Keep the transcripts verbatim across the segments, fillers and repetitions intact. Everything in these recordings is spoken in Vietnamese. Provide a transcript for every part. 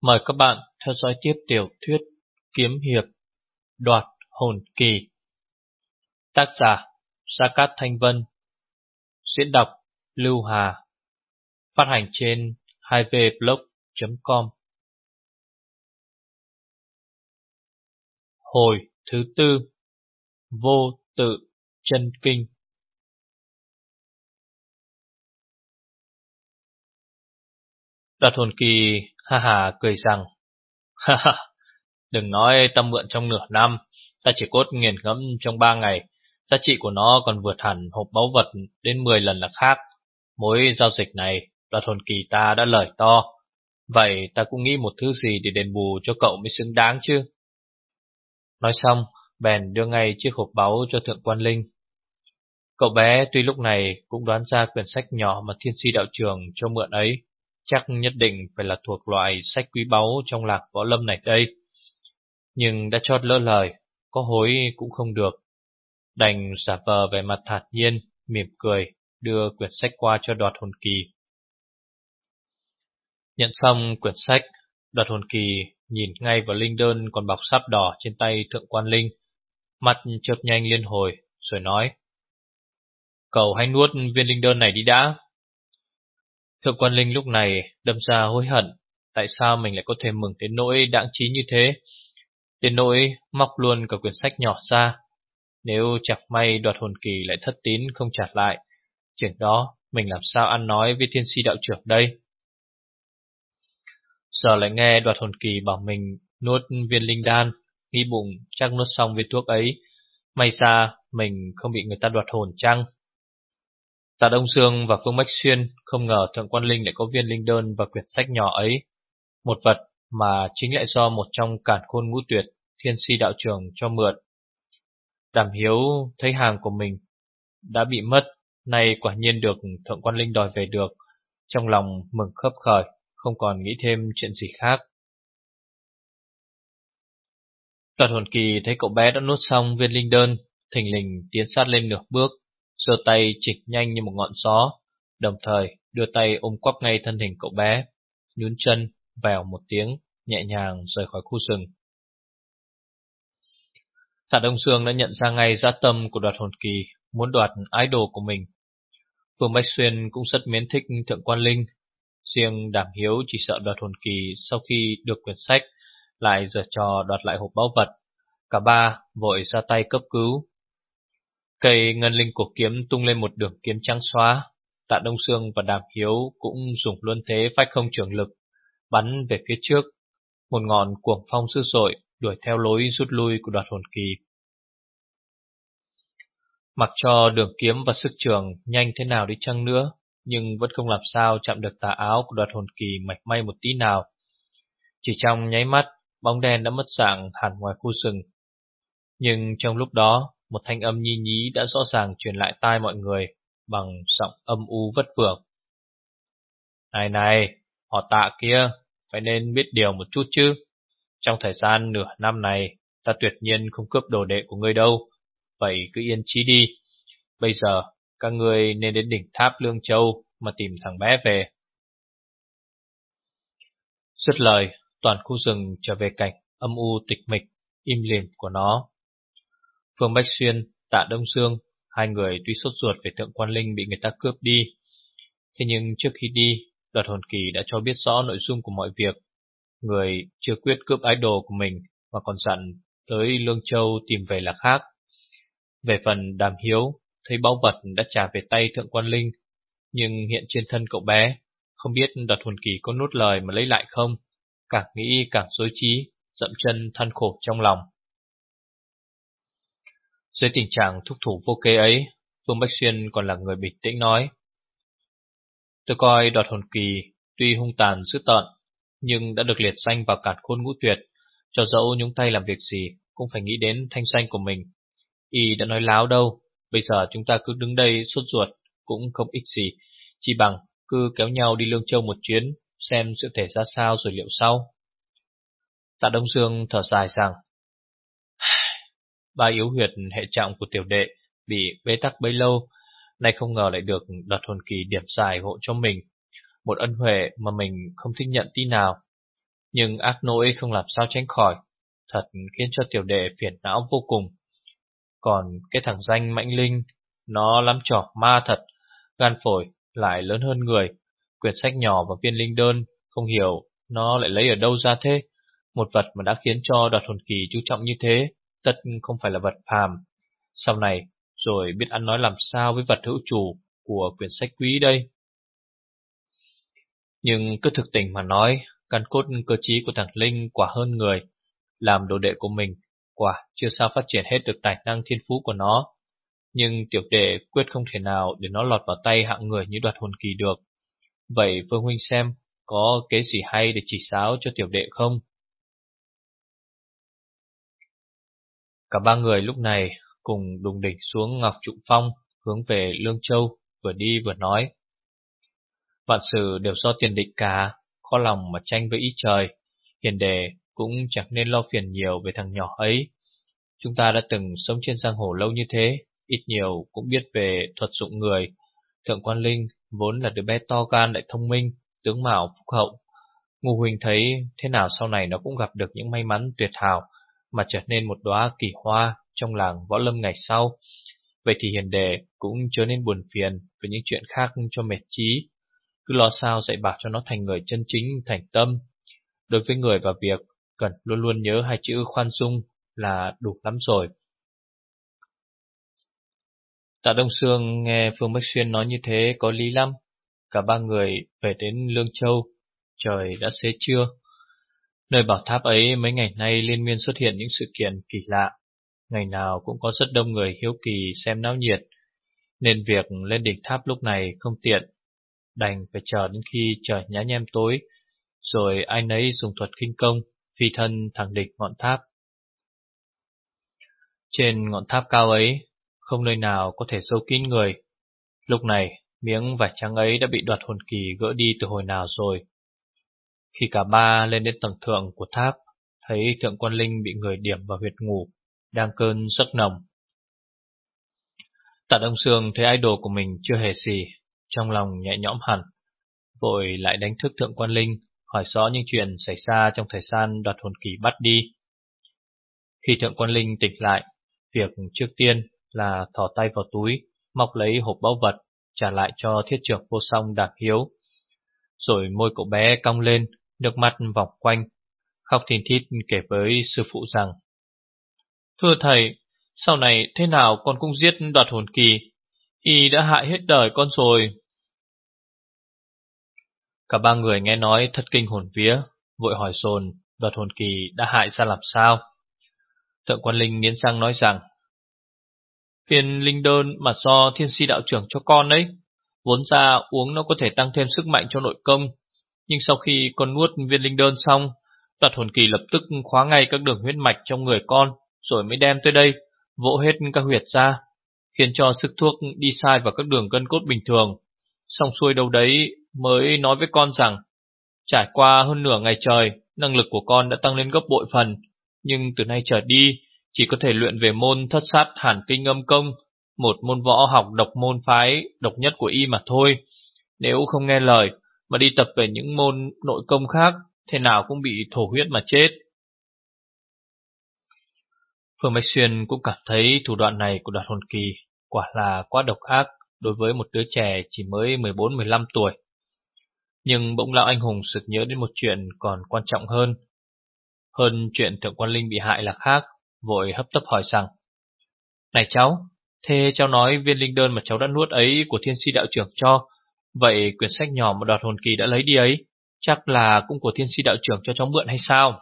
Mời các bạn theo dõi tiếp tiểu thuyết kiếm hiệp Đoạt hồn kỳ. Tác giả Sa Cát Thanh Vân. Diễn đọc Lưu Hà. Phát hành trên hai v blog chấm com. Hồi thứ tư. Vô tự chân kinh. Đoạt hồn kỳ ha hà cười rằng: Ha ha, đừng nói ta mượn trong nửa năm, ta chỉ cốt nghiền ngẫm trong ba ngày. Giá trị của nó còn vượt hẳn hộp báu vật đến mười lần là khác. Mối giao dịch này, đoạt hồn kỳ ta đã lời to. Vậy ta cũng nghĩ một thứ gì để đền bù cho cậu mới xứng đáng chứ. Nói xong, bèn đưa ngay chiếc hộp báu cho Thượng Quan Linh. Cậu bé tuy lúc này cũng đoán ra quyển sách nhỏ mà Thiên Si đạo trường cho mượn ấy chắc nhất định phải là thuộc loại sách quý báu trong lạc võ lâm này đây. Nhưng đã chót lỡ lời, có hối cũng không được. Đành giả vờ vẻ mặt thản nhiên, mỉm cười, đưa quyển sách qua cho đoạt hồn kỳ. Nhận xong quyển sách, đoạt hồn kỳ nhìn ngay vào linh đơn còn bọc sáp đỏ trên tay Thượng Quan Linh. Mặt chớp nhanh liên hồi, rồi nói: Cậu hãy nuốt viên linh đơn này đi đã. Thượng Quan Linh lúc này đâm ra hối hận. Tại sao mình lại có thể mừng đến nỗi đãng trí như thế, đến nỗi móc luôn cả quyển sách nhỏ ra. Nếu chẳng may đoạt hồn kỳ lại thất tín không trả lại, chuyện đó mình làm sao ăn nói với Thiên Si đạo trưởng đây. Giờ lại nghe đoạt hồn kỳ bảo mình nuốt viên linh đan, nghĩ bụng chắc nuốt xong viên thuốc ấy, may ra mình không bị người ta đoạt hồn chăng. Tạ Đông Sương và Phương Bách Xuyên không ngờ Thượng Quan Linh lại có viên linh đơn và quyển sách nhỏ ấy, một vật mà chính lại do một trong cản khôn ngũ tuyệt Thiên Si đạo trưởng cho mượn. Đàm Hiếu thấy hàng của mình đã bị mất, nay quả nhiên được Thượng Quan Linh đòi về được, trong lòng mừng khấp khởi, không còn nghĩ thêm chuyện gì khác. Đoạt hồn kỳ thấy cậu bé đã nuốt xong viên linh đơn, thình lình tiến sát lên nửa bước, giơ tay chịch nhanh như một ngọn gió, đồng thời đưa tay ôm quắp ngay thân hình cậu bé, nhún chân vèo một tiếng, nhẹ nhàng rời khỏi khu rừng. Tạ Đông Sương đã nhận ra ngay dã tâm của đoạt hồn kỳ, muốn đoạt ái đồ của mình. Phương Bách Xuyên cũng rất mến thích Thượng Quan Linh, riêng Đàm Hiếu chỉ sợ đoạt hồn kỳ sau khi được quyển sách lại giở trò đoạt lại hộp báu vật. Cả ba vội ra tay cấp cứu. Cây ngân linh của kiếm tung lên một đường kiếm trắng xóa. Tạ Đông Sương và Đàm Hiếu cũng dùng luôn thế phách không trường lực, bắn về phía trước. Một ngọn cuồng phong dữ dội đuổi theo lối rút lui của đoạt hồn kỳ. Mặc cho đường kiếm và sức trường nhanh thế nào đi chăng nữa, nhưng vẫn không làm sao chạm được tà áo của đoạt hồn kỳ mảy may một tí nào. Chỉ trong nháy mắt, bóng đen đã mất dạng hẳn ngoài khu rừng. Nhưng trong lúc đó, một thanh âm nhi nhí đã rõ ràng truyền lại tai mọi người bằng giọng âm u vất vưởng. Này này, họ Tạ kia, phải nên biết điều một chút chứ. Trong thời gian nửa năm này, ta tuyệt nhiên không cướp đồ đệ của ngươi đâu. Vậy cứ yên chí đi. Bây giờ, các ngươi nên đến đỉnh tháp Lương Châu mà tìm thằng bé về. Dứt lời, toàn khu rừng trở về cảnh âm u tịch mịch, im lìm của nó. Phương Bách Xuyên, Tạ Đông Sương, hai người tuy sốt ruột về Thượng Quan Linh bị người ta cướp đi. Thế nhưng trước khi đi, đoạt hồn kỳ đã cho biết rõ nội dung của mọi việc. Người chưa quyết cướp ái đồ của mình mà còn dặn tới Lương Châu tìm về là khác. Về phần Đàm Hiếu, thấy báu vật đã trả về tay Thượng Quan Linh, nhưng hiện trên thân cậu bé, không biết đoạt hồn kỳ có nuốt lời mà lấy lại không. Càng nghĩ càng rối trí, dậm chân than khổ trong lòng. Dưới tình trạng thúc thủ vô kế ấy, Phương Bách Xuyên còn là người bình tĩnh nói: Tôi coi đoạt hồn kỳ tuy hung tàn dữ tợn, nhưng đã được liệt danh vào cản khôn ngũ tuyệt, cho dẫu nhúng tay làm việc gì cũng phải nghĩ đến thanh danh của mình. Y đã nói láo đâu. Bây giờ chúng ta cứ đứng đây sốt ruột cũng không ích gì, chỉ bằng cứ kéo nhau đi Lương Châu một chuyến, xem sự thể ra sao rồi liệu sau. Tạ Đông Dương thở dài rằng: Ba yếu huyệt hệ trọng của tiểu đệ bị bế tắc bấy lâu, nay không ngờ lại được đoạt hồn kỳ điểm giải hộ cho mình, một ân huệ mà mình không thích nhận tí nào. nhưng ác nỗi không làm sao tránh khỏi, thật khiến cho tiểu đệ phiền não vô cùng. Còn cái thằng danh Mãnh Linh, nó lắm trò ma thật, gan phổi lại lớn hơn người, quyển sách nhỏ và viên linh đơn, không hiểu nó lại lấy ở đâu ra thế. Một vật mà đã khiến cho Đoạt Hồn Kỳ chú trọng như thế, tất không phải là vật phàm. Sau này, rồi biết ăn nói làm sao với vật hữu chủ của quyển sách quý đây. Nhưng cứ thực tình mà nói, căn cốt cơ trí của thằng Linh quả hơn người. Làm đồ đệ của mình, quả chưa sao phát triển hết được tài năng thiên phú của nó. Nhưng tiểu đệ quyết không thể nào để nó lọt vào tay hạng người như Đoạt Hồn Kỳ được. Vậy Vương huynh xem, có kế gì hay để chỉ giáo cho tiểu đệ không? Cả ba người lúc này cùng đùng đỉnh xuống Ngọc Trụ Phong, hướng về Lương Châu, vừa đi vừa nói. Vạn sự đều do tiền định cả, khó lòng mà tranh với ý trời. Hiền đề cũng chẳng nên lo phiền nhiều về thằng nhỏ ấy. Chúng ta đã từng sống trên giang hồ lâu như thế, ít nhiều cũng biết về thuật dụng người. Thượng Quan Linh vốn là đứa bé to gan lại thông minh, tướng mạo phúc hậu. Ngô huynh thấy thế nào sau này nó cũng gặp được những may mắn tuyệt hảo, mà trở nên một đóa kỳ hoa trong làng võ lâm ngày sau. Vậy thì hiền đệ cũng chớ nên buồn phiền với những chuyện khác cho mệt trí. Cứ lo sao dạy bảo cho nó thành người chân chính, thành tâm. Đối với người và việc, cần luôn luôn nhớ hai chữ khoan dung là đủ lắm rồi. Tạ Đông Sương nghe Phương Bách Xuyên nói như thế có lý lắm. Cả ba người về đến Lương Châu, trời đã xế trưa. Nơi bảo tháp ấy mấy ngày nay liên miên xuất hiện những sự kiện kỳ lạ. Ngày nào cũng có rất đông người hiếu kỳ xem náo nhiệt, nên việc lên đỉnh tháp lúc này không tiện. Đành phải chờ đến khi trời nhá nhem tối, rồi ai nấy dùng thuật khinh công, phi thân thẳng đỉnh ngọn tháp. Trên ngọn tháp cao ấy, không nơi nào có thể giấu kín người. Lúc này, miếng vải trắng ấy đã bị Đoạt Hồn Kỳ gỡ đi từ hồi nào rồi. Khi cả ba lên đến tầng thượng của tháp, thấy Thượng Quan Linh bị người điểm vào huyệt ngủ, đang cơn giấc nồng. Tạ Đông Sương thấy idol của mình chưa hề gì, trong lòng nhẹ nhõm hẳn, vội lại đánh thức Thượng Quan Linh, hỏi rõ những chuyện xảy ra trong thời gian Đoạt Hồn Kỳ bắt đi. Khi Thượng Quan Linh tỉnh lại, việc trước tiên là thò tay vào túi, móc lấy hộp báu vật, trả lại cho thiết trưởng vô song Đàm Hiếu. Rồi môi cậu bé cong lên, nước mắt vòng quanh, khóc thìn thít kể với sư phụ rằng: Thưa thầy, sau này thế nào con cũng giết Đoạt Hồn Kỳ, y đã hại hết đời con rồi. Cả ba người nghe nói thất kinh hồn vía, vội hỏi dồn Đoạt Hồn Kỳ đã hại ra làm sao. Thượng Quan Linh nghiến răng nói rằng: Viên linh đơn mà do Thiên Si đạo trưởng cho con ấy, vốn ra uống nó có thể tăng thêm sức mạnh cho nội công, nhưng sau khi con nuốt viên linh đơn xong, Đoạt Hồn Kỳ lập tức khóa ngay các đường huyết mạch trong người con, rồi mới đem tới đây, vỗ hết các huyệt ra, khiến cho sức thuốc đi sai vào các đường gân cốt bình thường. Xong xuôi đâu đấy mới nói với con rằng, trải qua hơn nửa ngày trời, năng lực của con đã tăng lên gấp bội phần, nhưng từ nay trở đi, chỉ có thể luyện về môn thất sát hàn kinh âm công, một môn võ học độc môn phái độc nhất của y mà thôi. Nếu không nghe lời mà đi tập về những môn nội công khác, thế nào cũng bị thổ huyết mà chết. Phương Bách Xuyên cũng cảm thấy thủ đoạn này của Đoạt Hồn Kỳ quả là quá độc ác đối với một đứa trẻ chỉ mới mười bốn mười lăm tuổi. Nhưng bỗng lão anh hùng sực nhớ đến một chuyện còn quan trọng hơn. Hơn chuyện Thượng Quan Linh bị hại là khác, vội hấp tấp hỏi rằng: Này cháu, thế cháu nói viên linh đơn mà cháu đã nuốt ấy của Thiên Si đạo trưởng cho, vậy quyển sách nhỏ mà Đoạt Hồn Kỳ đã lấy đi ấy, chắc là cũng của Thiên Si đạo trưởng cho cháu mượn hay sao?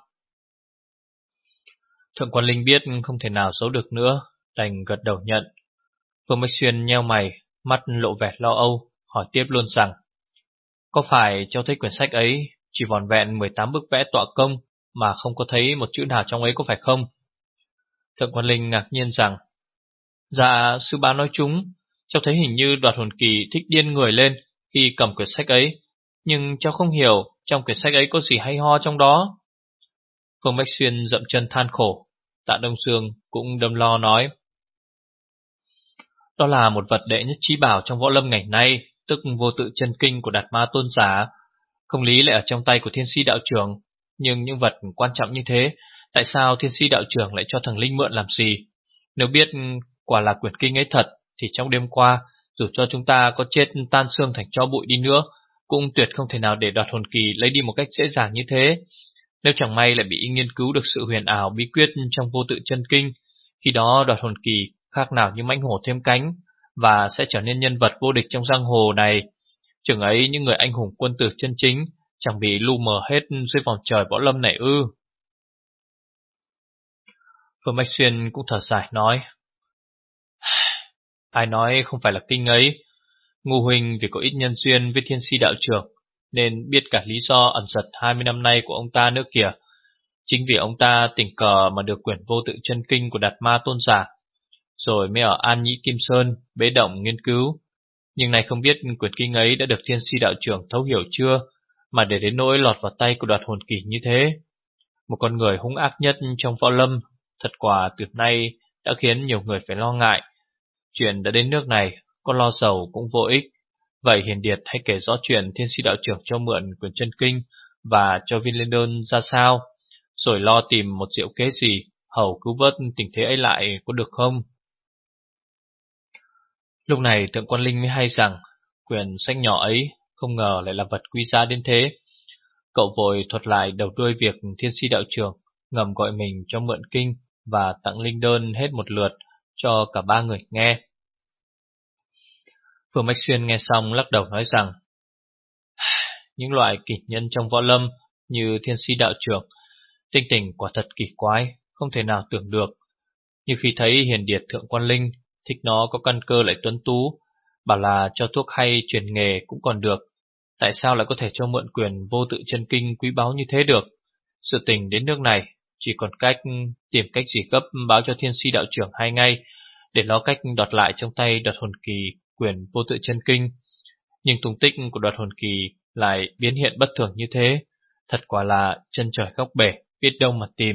Thượng Quan Linh biết không thể nào giấu được nữa, đành gật đầu nhận. Phương Bách Xuyên nheo mày, mắt lộ vẻ lo âu, hỏi tiếp luôn rằng: Có phải cháu thấy quyển sách ấy chỉ vỏn vẹn mười tám bức vẽ tọa công mà không có thấy một chữ nào trong ấy có phải không? Thượng Quan Linh ngạc nhiên rằng: Dạ, sư bá nói chúng, cháu thấy hình như Đoạt Hồn Kỳ thích điên người lên khi cầm quyển sách ấy, nhưng cháu không hiểu trong quyển sách ấy có gì hay ho trong đó. Phương Bách Xuyên dậm chân than khổ. Tạ Đông Sương cũng đâm lo nói: Đó là một vật đệ nhất trí bảo trong võ lâm ngày nay, tức vô tự chân kinh của Đạt Ma tôn giả, không lý lại ở trong tay của Thiên Si đạo trưởng. Nhưng những vật quan trọng như thế, tại sao thiên si đạo trưởng lại cho thằng Linh mượn làm gì? Nếu biết quả là quyển kinh ấy thật, thì trong đêm qua, dù cho chúng ta có chết tan xương thành tro bụi đi nữa, cũng tuyệt không thể nào để đoạt hồn kỳ lấy đi một cách dễ dàng như thế. Nếu chẳng may lại bị nghiên cứu được sự huyền ảo bí quyết trong vô tự chân kinh, khi đó đoạt hồn kỳ khác nào như mãnh hổ thêm cánh, và sẽ trở nên nhân vật vô địch trong giang hồ này. Chừng ấy những người anh hùng quân tử chân chính chẳng bị lu mờ hết dưới vòng trời võ lâm này ư? Phương Bách Xuyên cũng thở dài nói: Ai nói không phải là kinh ấy. Ngô huynh vì có ít nhân duyên với thiên si đạo trưởng, nên biết cả lý do ẩn giật hai mươi năm nay của ông ta nữa kìa. Chính vì ông ta tình cờ mà được quyển vô tự chân kinh của Đạt Ma tôn giả, rồi mới ở An Nhĩ Kim Sơn bế động nghiên cứu. Nhưng này không biết quyển kinh ấy đã được thiên si đạo trưởng thấu hiểu chưa, mà để đến nỗi lọt vào tay của đoạt hồn kỳ như thế. Một con người hung ác nhất trong võ lâm, thật quả từ nay đã khiến nhiều người phải lo ngại. Chuyện đã đến nước này, con lo giàu cũng vô ích. Vậy Hiền Điệt hãy kể rõ chuyện thiên si đạo trưởng cho mượn quyển chân kinh và cho viên lên đơn ra sao, rồi lo tìm một diệu kế gì hầu cứu vớt tình thế ấy lại, có được không? Lúc này Thượng Quan Linh mới hay rằng quyển sách nhỏ ấy không ngờ lại là vật quý giá đến thế. Cậu vội thuật lại đầu đuôi việc thiên si đạo trưởng ngầm gọi mình cho mượn kinh và tặng linh đơn hết một lượt cho cả ba người nghe. Phương Bách Xuyên nghe xong lắc đầu nói rằng những loại kỷ nhân trong võ lâm như thiên si đạo trưởng tinh tình quả thật kỳ quái, không thể nào tưởng được. Như khi thấy Hiền Điệt Thượng Quan Linh thích nó có căn cơ lại tuấn tú, bảo là cho thuốc hay truyền nghề cũng còn được, tại sao lại có thể cho mượn quyền vô tự chân kinh quý báu như thế được? Sự tình đến nước này chỉ còn cách tìm cách gì gấp báo cho thiên si đạo trưởng hay ngay, để lo cách đoạt lại trong tay đoạt hồn kỳ quyền vô tự chân kinh. Nhưng tung tích của đoạt hồn kỳ lại biến hiện bất thường như thế, thật quả là chân trời góc bể, biết đâu mà tìm.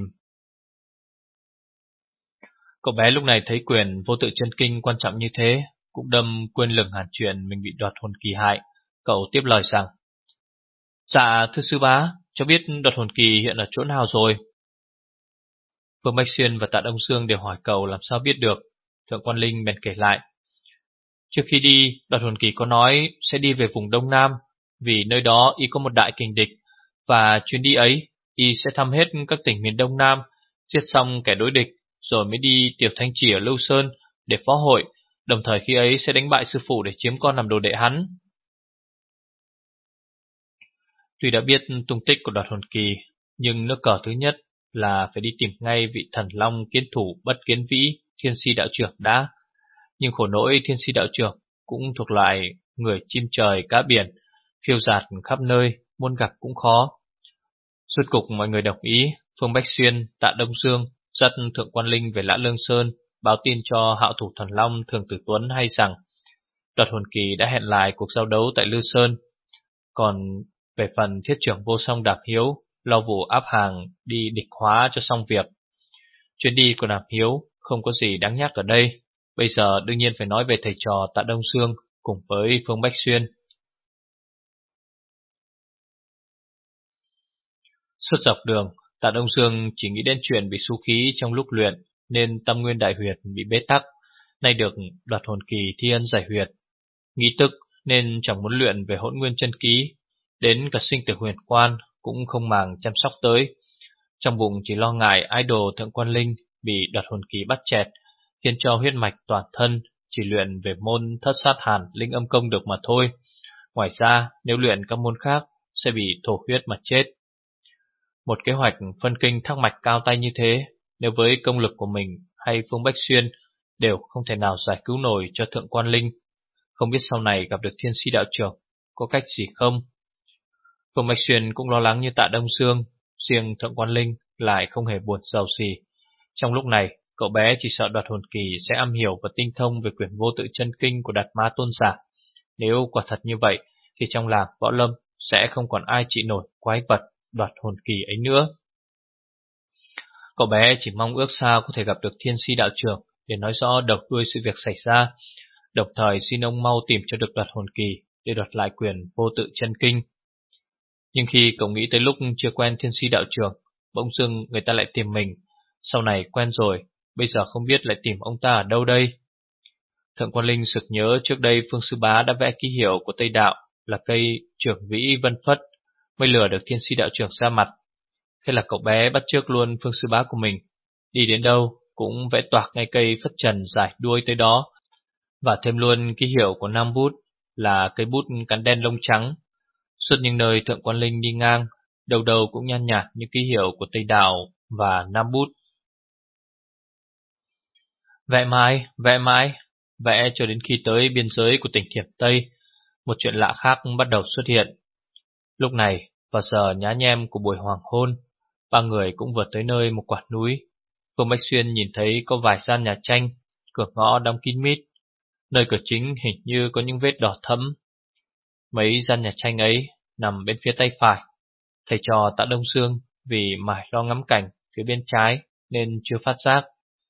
Cậu bé lúc này thấy quyền vô tự chân kinh quan trọng như thế, cũng đâm quên lửng hẳn chuyện mình bị đoạt hồn kỳ hại. Cậu tiếp lời rằng: Dạ thưa sư bá, cho biết đoạt hồn kỳ hiện ở chỗ nào rồi? Phương Bách Xuyên và Tạ Đông Dương đều hỏi cậu làm sao biết được. Thượng Quan Linh bèn kể lại: Trước khi đi, đoạt hồn kỳ có nói sẽ đi về vùng Đông Nam, vì nơi đó y có một đại kình địch, và chuyến đi ấy y sẽ thăm hết các tỉnh miền Đông Nam, giết xong kẻ đối địch, rồi mới đi Tiểu Thanh Trì ở Lưu Sơn để phó hội, đồng thời khi ấy sẽ đánh bại sư phụ để chiếm con làm đồ đệ hắn. Tuy đã biết tung tích của đoạt hồn kỳ, nhưng nước cờ thứ nhất là phải đi tìm ngay vị thần long kiến thủ Bất Kiến Vĩ, thiên si đạo trưởng đã. Nhưng khổ nỗi thiên si đạo trưởng cũng thuộc loại người chim trời cá biển, phiêu dạt khắp nơi, muốn gặp cũng khó. Rốt cục mọi người đồng ý. Phương Bách Xuyên, Tạ Đông Dương dắt Thượng Quan Linh về Lã Lương Sơn, báo tin cho hạo thủ thần long Thường Tử Tuấn hay rằng đoạt hồn kỳ đã hẹn lại cuộc giao đấu tại Lư Sơn. Còn về phần thiết trưởng Vô Song Đàm Hiếu, lo vụ áp hàng đi địch hóa cho xong việc. Chuyến đi của Đàm Hiếu không có gì đáng nhắc ở đây. Bây giờ đương nhiên phải nói về thầy trò Tạ Đông Dương cùng với Phương Bách Xuyên. Suốt dọc đường, Tạ Đông Dương chỉ nghĩ đến chuyện bị xu khí trong lúc luyện, nên tâm nguyên đại huyệt bị bế tắc, nay được đoạt hồn kỳ thi ân giải huyệt. Nghĩ tức nên chẳng muốn luyện về hỗn nguyên chân ký, đến cả sinh tử huyền quan cũng không màng chăm sóc tới. Trong bụng chỉ lo ngại idol Thượng Quan Linh bị đoạt hồn kỳ bắt chẹt, khiến cho huyết mạch toàn thân chỉ luyện về môn thất sát hàn linh âm công được mà thôi. Ngoài ra, nếu luyện các môn khác sẽ bị thổ huyết mà chết. Một kế hoạch phân kinh thác mạch cao tay như thế, nếu với công lực của mình hay Phương Bách Xuyên đều không thể nào giải cứu nổi cho Thượng Quan Linh. Không biết sau này gặp được thiên si đạo trưởng có cách gì không? Phương Bách Xuyên cũng lo lắng như Tạ Đông Dương, riêng Thượng Quan Linh lại không hề buồn rầu gì. Trong lúc này, cậu bé chỉ sợ đoạt hồn kỳ sẽ am hiểu và tinh thông về quyển vô tự chân kinh của Đạt Ma tôn giả. Nếu quả thật như vậy, thì trong làng võ lâm sẽ không còn ai trị nổi quái vật đoạt hồn kỳ ấy nữa. Cậu bé chỉ mong ước sao có thể gặp được thiên si đạo trưởng để nói rõ đầu đuôi sự việc xảy ra, đồng thời xin ông mau tìm cho được đoạt hồn kỳ để đoạt lại quyền vô tự chân kinh. Nhưng khi cậu nghĩ tới lúc chưa quen thiên si đạo trưởng, bỗng dưng người ta lại tìm mình. Sau này quen rồi, bây giờ không biết lại tìm ông ta ở đâu đây. Thượng Quan Linh sực nhớ trước đây Phương Sư Bá đã vẽ ký hiệu của Tây Đạo là cây trưởng vĩ vân phất, mới lừa được thiên si đạo trưởng ra mặt. Thế là cậu bé bắt chước luôn Phương Sư Bá của mình, đi đến đâu cũng vẽ toạc ngay cây phất trần dài đuôi tới đó, và thêm luôn ký hiệu của Nam Bút là cây bút cán đen lông trắng. Suốt những nơi Thượng Quan Linh đi ngang, đầu đầu cũng nhan nhạt những ký hiệu của Tây Đạo và Nam Bút. Vẽ mãi, vẽ mãi, vẽ cho đến khi tới biên giới của tỉnh Thiểm Tây, một chuyện lạ khác bắt đầu xuất hiện. Lúc này, vào giờ nhá nhem của buổi hoàng hôn, ba người cũng vừa tới nơi một quả núi. Phương Bách Xuyên nhìn thấy có vài gian nhà tranh, cửa ngõ đóng kín mít, nơi cửa chính hình như có những vết đỏ thẫm. Mấy gian nhà tranh ấy nằm bên phía tay phải. Thầy trò Tạ Đông Sương vì mải lo ngắm cảnh phía bên trái nên chưa phát giác.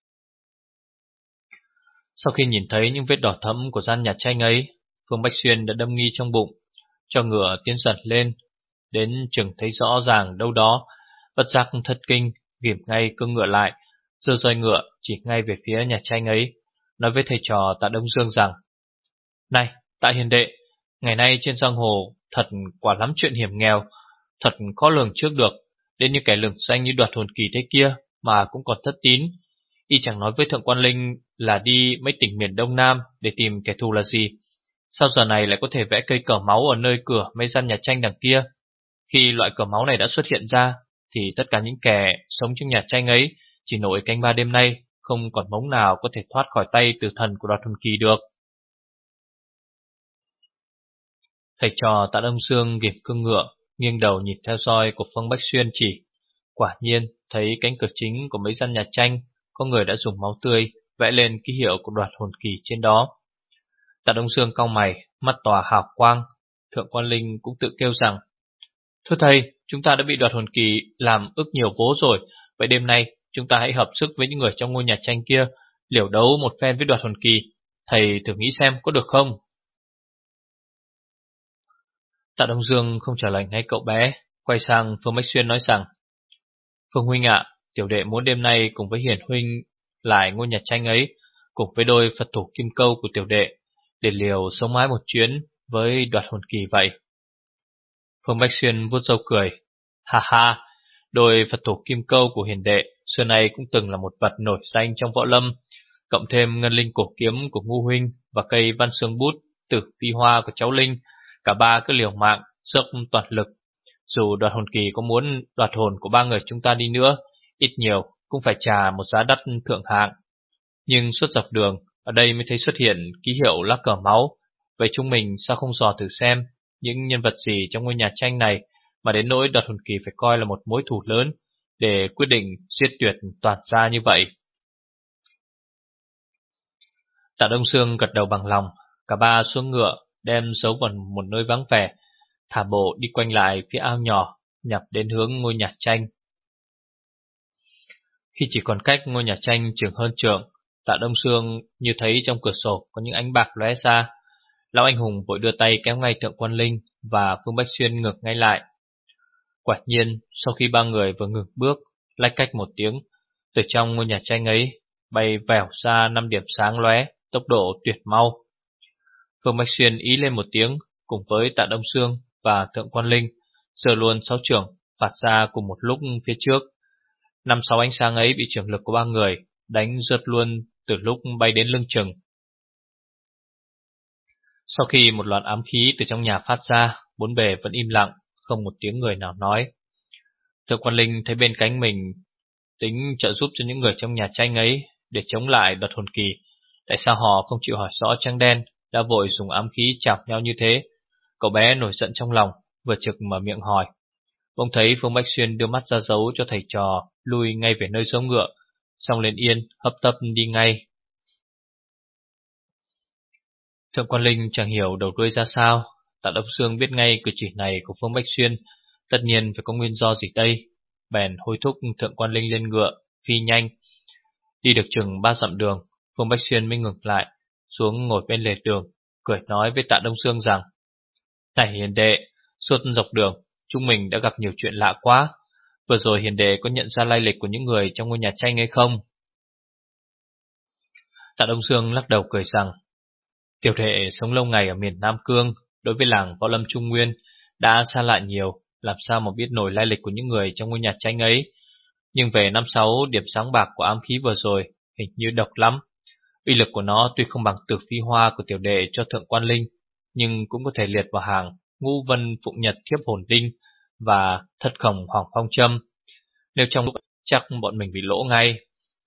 Sau khi nhìn thấy những vết đỏ thẫm của gian nhà tranh ấy, Phương Bách Xuyên đã đâm nghi trong bụng, cho ngựa tiến dần lên, đến chừng thấy rõ ràng đâu đó, bất giác thất kinh, ghìm ngay cương ngựa lại, giơ roi ngựa chỉ ngay về phía nhà tranh ấy, nói với thầy trò Tạ Đông Dương rằng: "Này, Tạ hiền đệ, ngày nay trên giang hồ thật quả lắm chuyện hiểm nghèo, thật khó lường trước được, đến như kẻ lừng danh như Đoạt Hồn Kỳ thế kia mà cũng còn thất tín. Y chẳng nói với Thượng Quan Linh là đi mấy tỉnh miền Đông Nam để tìm kẻ thù là gì, sao giờ này lại có thể vẽ cây cờ máu ở nơi cửa mấy gian nhà tranh đằng kia? Khi loại cờ máu này đã xuất hiện ra, thì tất cả những kẻ sống trong nhà tranh ấy chỉ nổi canh ba đêm nay, không còn mống nào có thể thoát khỏi tay tử thần của Đoạt Hồn Kỳ được." Thầy trò Tạ Đông Dương ghim cương ngựa, nghiêng đầu nhìn theo roi của Phương Bách Xuyên chỉ. Quả nhiên thấy cánh cửa chính của mấy gian nhà tranh có người đã dùng máu tươi vẽ lên ký hiệu của Đoạt Hồn Kỳ trên đó. Tạ Đông Dương cau mày, mắt tỏa hào quang. Thượng Quan Linh cũng tự kêu rằng: "Thưa thầy, chúng ta đã bị Đoạt Hồn Kỳ làm ức nhiều vố rồi. Vậy đêm nay chúng ta hãy hợp sức với những người trong ngôi nhà tranh kia, liều đấu một phen với Đoạt Hồn Kỳ. Thầy thử nghĩ xem có được không?" Tạ Đông Dương không trả lời ngay cậu bé, quay sang Phương Bách Xuyên nói rằng: "Phương huynh ạ, tiểu đệ muốn đêm nay cùng với Hiền huynh lại ngôi nhà tranh ấy, cùng với đôi Phật thủ kim câu của tiểu đệ, để liều sống mãi một chuyến với Đoạt Hồn Kỳ vậy." Phương Bách Xuyên vuốt râu cười: "Ha ha, đôi Phật thủ kim câu của hiền đệ xưa nay cũng từng là một vật nổi danh trong võ lâm, cộng thêm ngân linh cổ kiếm của Ngu huynh và cây văn xương bút tử phi hoa của cháu Linh, cả ba cứ liều mạng dốc toàn lực. Dù Đoạt Hồn Kỳ có muốn đoạt hồn của ba người chúng ta đi nữa, ít nhiều cũng phải trả một giá đắt thượng hạng. Nhưng suốt dọc đường ở đây mới thấy xuất hiện ký hiệu lá cờ máu. Vậy chúng mình sao không dò thử xem những nhân vật gì trong ngôi nhà tranh này mà đến nỗi Đoạt Hồn Kỳ phải coi là một mối thù lớn để quyết định giết tuyệt toàn gia như vậy?" Tạ Đông Sương gật đầu bằng lòng. Cả ba xuống ngựa, đem giấu vào một nơi vắng vẻ, thả bộ đi quanh lại phía ao nhỏ, nhập đến hướng ngôi nhà tranh. Khi chỉ còn cách ngôi nhà tranh chừng hơn trượng, Tạ Đông Sương như thấy trong cửa sổ có những ánh bạc lóe ra. Lão anh hùng vội đưa tay kéo ngay Thượng Quan Linh và Phương Bách Xuyên ngược ngay lại. Quả nhiên, sau khi ba người vừa ngừng bước, lách cách một tiếng, từ trong ngôi nhà tranh ấy bay vèo ra năm điểm sáng lóe, tốc độ tuyệt mau. Phương Bách Xuyên ý lên một tiếng, cùng với Tạ Đông Sương và Thượng Quan Linh giơ luôn sáu chưởng phạt ra cùng một lúc phía trước. Năm sáu ánh sáng ấy bị chưởng lực của ba người đánh rớt luôn từ lúc bay đến lưng chừng. Sau khi một loạt ám khí từ trong nhà phát ra, bốn bề vẫn im lặng, không một tiếng người nào nói. Thượng Quan Linh thấy bên cánh mình tính trợ giúp cho những người trong nhà tranh ấy để chống lại Đoạt Hồn Kỳ. Tại sao họ không chịu hỏi rõ trắng đen, đã vội dùng ám khí chọc nhau như thế? Cậu bé nổi giận trong lòng, vừa trực mở miệng hỏi. Bỗng thấy Phương Bách Xuyên đưa mắt ra dấu cho thầy trò lui ngay về nơi giống ngựa, xong lên yên hấp tấp đi ngay. Thượng Quan Linh chẳng hiểu đầu đuôi ra sao. Tạ Đông Sương biết ngay cử chỉ này của Phương Bách Xuyên tất nhiên phải có nguyên do gì đây, bèn hối thúc Thượng Quan Linh lên ngựa phi nhanh. Đi được chừng ba dặm đường, Phương Bách Xuyên mới ngừng lại, xuống ngồi bên lề đường, cười nói với Tạ Đông Sương rằng: "Này hiền đệ, suốt dọc đường chúng mình đã gặp nhiều chuyện lạ quá. Vừa rồi hiền đệ có nhận ra lai lịch của những người trong ngôi nhà tranh hay không? Tạ Đông Dương lắc đầu cười rằng, tiểu đệ sống lâu ngày ở miền Nam Cương, đối với làng võ lâm Trung Nguyên đã xa lạ nhiều, làm sao mà biết nổi lai lịch của những người trong ngôi nhà tranh ấy. Nhưng về năm sáu điểm sáng bạc của ám khí vừa rồi, hình như độc lắm. Uy lực của nó tuy không bằng Tử Phi Hoa của tiểu đệ cho Thượng Quan Linh, nhưng cũng có thể liệt vào hàng Ngũ Vân Phụng Nhật Thiếp Hồn Đinh và Thất Khổng Hoàng Phong Châm. Nếu trong lúc chắc bọn mình bị lỗ ngay.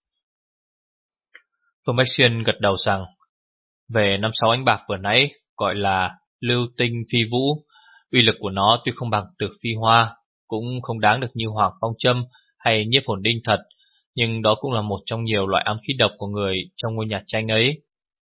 Phương Bách Xuyên gật đầu rằng, về năm sáu ánh bạc vừa nãy gọi là Lưu Tinh Phi Vũ, uy lực của nó tuy không bằng Tử Phi Hoa, cũng không đáng được như Hoàng Phong Châm hay Nhiếp Hồn Đinh thật, nhưng đó cũng là một trong nhiều loại ám khí độc của người trong ngôi nhà tranh ấy.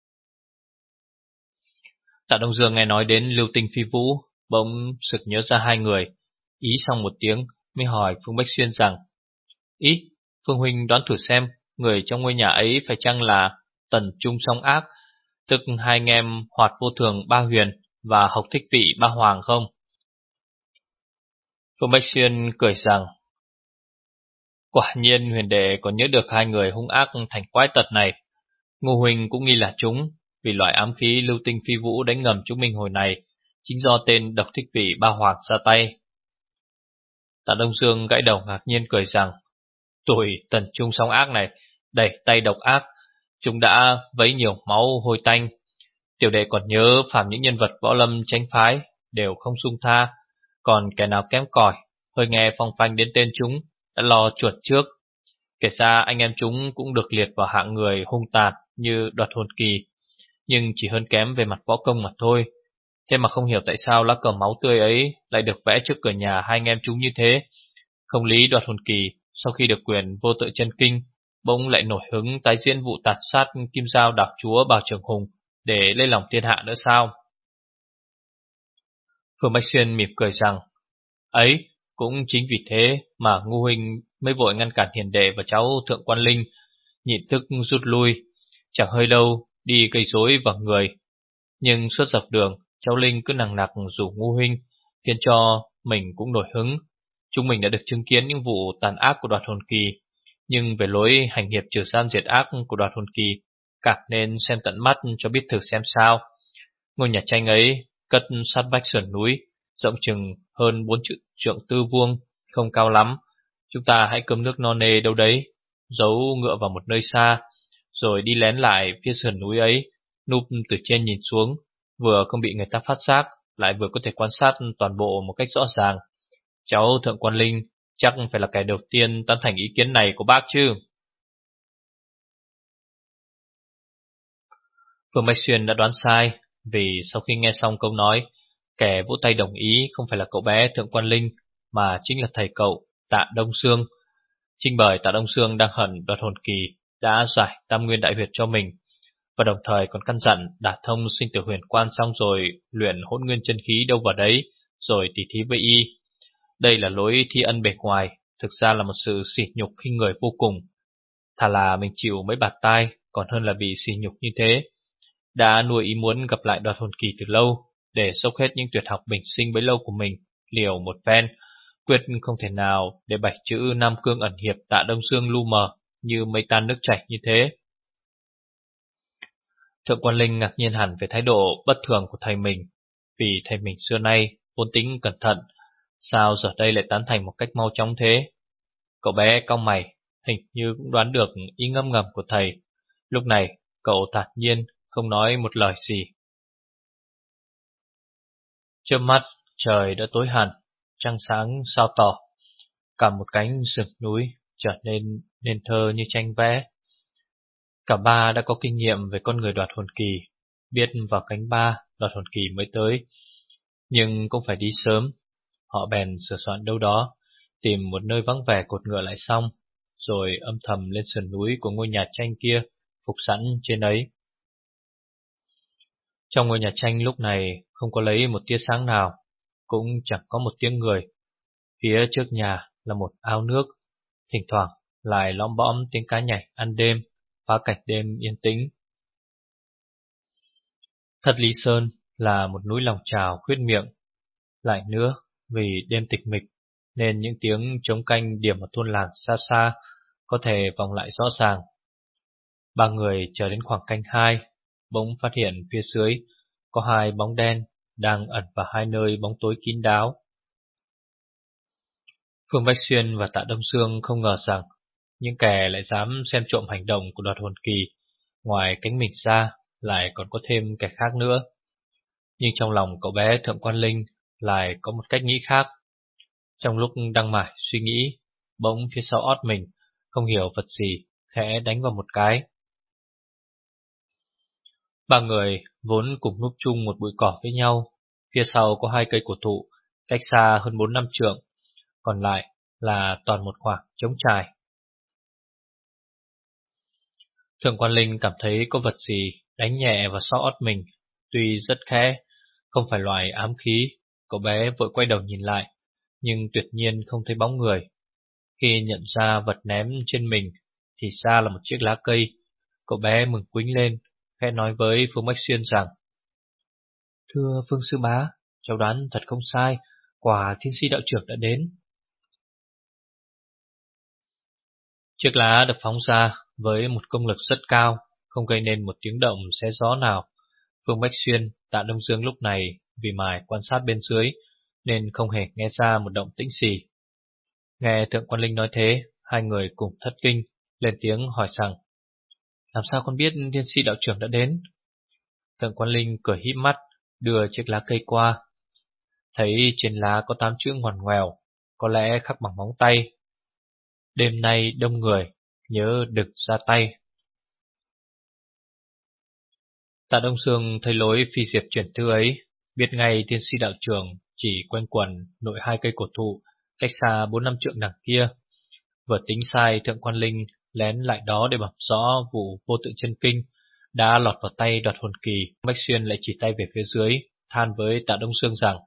Tạ Đông Dương nghe nói đến Lưu Tinh Phi Vũ, bỗng sực nhớ ra hai người, ý xong một tiếng mới hỏi Phương Bách Xuyên rằng, ý, Phương huynh đoán thử xem, người trong ngôi nhà ấy phải chăng là Tần Trung Song Ác, tức hai anh em Hoạt Vô Thường Ba Huyền và Hộc Thích Vị Ba Hoàng không? Phương Bách Xuyên cười rằng, quả nhiên huyền đệ còn nhớ được hai người hung ác thành quái tật này. Ngô huynh cũng nghi là chúng, vì loại ám khí Lưu Tinh Phi Vũ đánh ngầm chúng mình hồi này chính do tên Độc Thích Vị Ba Hoàng ra tay. Tạ Đông Dương gãi đầu ngạc nhiên cười rằng, tuổi Tần Trung Song Ác này đẩy tay độc ác, chúng đã vấy nhiều máu hôi tanh. Tiểu đệ còn nhớ phàm những nhân vật võ lâm tranh phái đều không xung tha, còn kẻ nào kém cỏi, hơi nghe phong phanh đến tên chúng đã lo chuột trước. Kể ra anh em chúng cũng được liệt vào hạng người hung tàn như Đoạt Hồn Kỳ, nhưng chỉ hơn kém về mặt võ công mà thôi. Thế mà không hiểu tại sao lá cờ máu tươi ấy lại được vẽ trước cửa nhà hai anh em chúng như thế. Không lý Đoạt Hồn Kỳ sau khi được quyền vô tự chân kinh, bỗng lại nổi hứng tái diễn vụ tàn sát Kim Giao Đảo Chúa Bào Trường Hùng để lấy lòng thiên hạ nữa sao? Phương Bách Xuyên mỉm cười rằng, ấy, cũng chính vì thế mà Ngô huynh mới vội ngăn cản hiền đệ và cháu Thượng Quan Linh, nhịn thức rút lui, chẳng hơi lâu đi gây rối vào người. Nhưng suốt dọc đường, cháu Linh cứ nằng nặc rủ Ngô huynh, khiến cho mình cũng nổi hứng. Chúng mình đã được chứng kiến những vụ tàn ác của Đoạt Hồn Kỳ, nhưng về lối hành hiệp trừ gian diệt ác của Đoạt Hồn Kỳ, càng nên xem tận mắt cho biết thử xem sao. Ngôi nhà tranh ấy cất sát vách sườn núi, rộng chừng hơn bốn trượng tư vuông, không cao lắm. Chúng ta hãy cơm nước no nê đâu đấy, giấu ngựa vào một nơi xa, rồi đi lén lại phía sườn núi ấy, núp từ trên nhìn xuống, vừa không bị người ta phát giác, lại vừa có thể quan sát toàn bộ một cách rõ ràng. Cháu Thượng Quan Linh chắc phải là kẻ đầu tiên tán thành ý kiến này của bác chứ. Phương Bách Xuyên đã đoán sai, vì sau khi nghe xong câu nói, kẻ vỗ tay đồng ý không phải là cậu bé Thượng Quan Linh, mà chính là thầy cậu Tạ Đông Sương. Chính bởi Tạ Đông Sương đang hận Đoạt Hồn Kỳ đã giải Tam Nguyên Đại Huyệt cho mình, và đồng thời còn căn dặn đả thông sinh tử huyền quan xong rồi luyện hỗn nguyên chân khí đâu vào đấy, rồi tỉ thí với y. Đây là lối thi ân bề ngoài, thực ra là một sự sỉ nhục khinh người vô cùng. Thà là mình chịu mấy bạt tai, còn hơn là bị sỉ nhục như thế. Đã nuôi ý muốn gặp lại Đoạt Hồn Kỳ từ lâu, để xốc hết những tuyệt học bình sinh bấy lâu của mình, liều một phen, quyết không thể nào để bảy chữ Nam Cương ẩn hiệp Tạ Đông Sương lu mờ như mây tan nước chảy như thế. Thượng Quan Linh ngạc nhiên hẳn về thái độ bất thường của thầy mình, vì thầy mình xưa nay vốn tính cẩn thận, sao giờ đây lại tán thành một cách mau chóng thế. Cậu bé cau mày, hình như cũng đoán được ý ngâm ngầm của thầy. Lúc này cậu thản nhiên không nói một lời gì. Chớp mắt trời đã tối hẳn, trăng sáng sao tỏ, cả một cánh rừng núi trở nên nên thơ như tranh vẽ. Cả ba đã có kinh nghiệm về con người Đoạt Hồn Kỳ, biết vào cánh ba Đoạt Hồn Kỳ mới tới, nhưng cũng phải đi sớm. Họ bèn sửa soạn đâu đó, tìm một nơi vắng vẻ cột ngựa lại xong, rồi âm thầm lên sườn núi của ngôi nhà tranh kia, phục sẵn trên ấy. Trong ngôi nhà tranh lúc này không có lấy một tia sáng nào, cũng chẳng có một tiếng người. Phía trước nhà là một ao nước, thỉnh thoảng lại lõm bõm tiếng cá nhảy ăn đêm, phá cảnh đêm yên tĩnh. Thất Lý Sơn là một núi lòng trào khuyết miệng. Lại nữa, vì đêm tịch mịch, nên những tiếng trống canh điểm ở thôn làng xa xa có thể vọng lại rõ ràng. Ba người chờ đến khoảng canh hai, bỗng phát hiện phía dưới có hai bóng đen đang ẩn vào hai nơi bóng tối kín đáo. Phương Bách Xuyên và Tạ Đông Dương không ngờ rằng những kẻ lại dám xem trộm hành động của Đoạt Hồn Kỳ, ngoài cánh mình ra lại còn có thêm kẻ khác nữa. Nhưng trong lòng cậu bé Thượng Quan Linh lại có một cách nghĩ khác. Trong lúc đang mải suy nghĩ, bỗng phía sau ót mình không hiểu vật gì khẽ đánh vào một cái. Ba người vốn cùng núp chung một bụi cỏ với nhau. Phía sau có hai cây cổ thụ cách xa hơn bốn năm trượng, còn lại là toàn một khoảng trống trải. Thượng Quan Linh cảm thấy có vật gì đánh nhẹ vào sau ót mình, tuy rất khẽ, không phải loại ám khí. Cậu bé vội quay đầu nhìn lại, nhưng tuyệt nhiên không thấy bóng người. Khi nhận ra vật ném trên mình thì ra là một chiếc lá cây. Cậu bé mừng quính lên, khẽ nói với Phương Bách Xuyên rằng: "Thưa Phương sư bá, cháu đoán thật không sai, quả Thiên Si đạo trưởng đã đến." Chiếc lá được phóng ra với một công lực rất cao, không gây nên một tiếng động xé gió nào. Phương Bách Xuyên, Tạ Đông Dương lúc này vì mải quan sát bên dưới nên không hề nghe ra một động tĩnh gì. Nghe Thượng Quan Linh nói thế, hai người cùng thất kinh, lên tiếng hỏi rằng: "Làm sao con biết Thiên Si đạo trưởng đã đến?" Thượng Quan Linh cười híp mắt, đưa chiếc lá cây qua. Thấy trên lá có tám chữ ngoằn ngoèo, có lẽ khắc bằng móng tay: "Đêm nay đông người, nhớ đừng ra tay." Tạ Đông Dương thấy lối phi diệp chuyển thư ấy, biết ngay Thiên Si đạo trưởng chỉ quanh quẩn nội hai cây cổ thụ cách xa bốn năm trượng đằng kia. Vừa tính sai Thượng Quan Linh lén lại đó để bẩm rõ vụ vô tự chân kinh đã lọt vào tay Đoạt Hồn Kỳ. Bách Xuyên lại chỉ tay về phía dưới, than với Tạ Đông Dương rằng: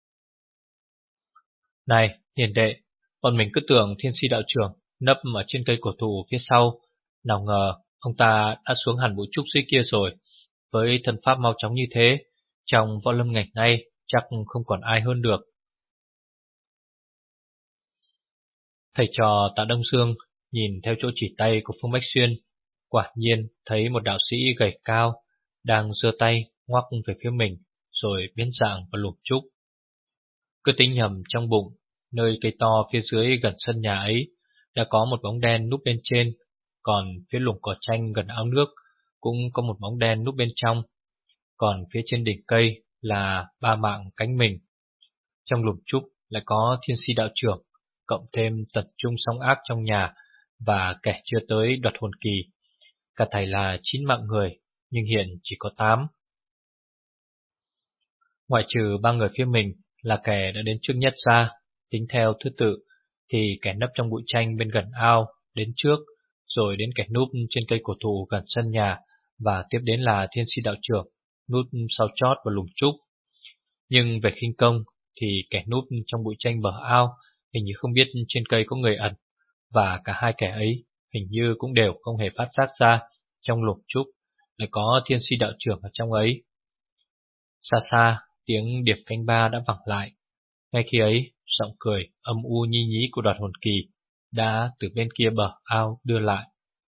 "Này, hiền đệ, bọn mình cứ tưởng Thiên Si đạo trưởng nấp ở trên cây cổ thụ phía sau, nào ngờ ông ta đã xuống hẳn bụi trúc dưới kia rồi. Với thần pháp mau chóng như thế, trong võ lâm ngày nay chắc không còn ai hơn được." Thầy trò Tạ Đông Dương nhìn theo chỗ chỉ tay của Phương Bách Xuyên, quả nhiên thấy một đạo sĩ gầy cao đang giơ tay ngoắc về phía mình, rồi biến dạng vào lùm trúc. Cứ tính nhầm trong bụng, nơi cây to phía dưới gần sân nhà ấy đã có một bóng đen núp bên trên, còn phía lùm cỏ tranh gần ao nước cũng có một bóng đen núp bên trong, còn phía trên đỉnh cây là ba mạng cánh mình. Trong lùm trúc lại có Thiên Si đạo trưởng, cộng thêm tật trung song ác trong nhà và kẻ chưa tới Đoạt Hồn Kỳ. Cả thảy là chín mạng người, nhưng hiện chỉ có tám. Ngoại trừ ba người phía mình là kẻ đã đến trước nhất ra, tính theo thứ tự thì kẻ nấp trong bụi tranh bên gần ao đến trước, rồi đến kẻ núp trên cây cổ thụ gần sân nhà, và tiếp đến là Thiên Si đạo trưởng núp sau chót vào lùm trúc. Nhưng về khinh công thì kẻ núp trong bụi tranh bờ ao hình như không biết trên cây có người ẩn, và cả hai kẻ ấy hình như cũng đều không hề phát giác ra trong lùm trúc lại có Thiên Si đạo trưởng ở trong ấy. Xa xa, tiếng điệp canh ba đã vẳng lại. Ngay khi ấy, giọng cười âm u nhi nhí của Đoạt Hồn Kỳ đã từ bên kia bờ ao đưa lại.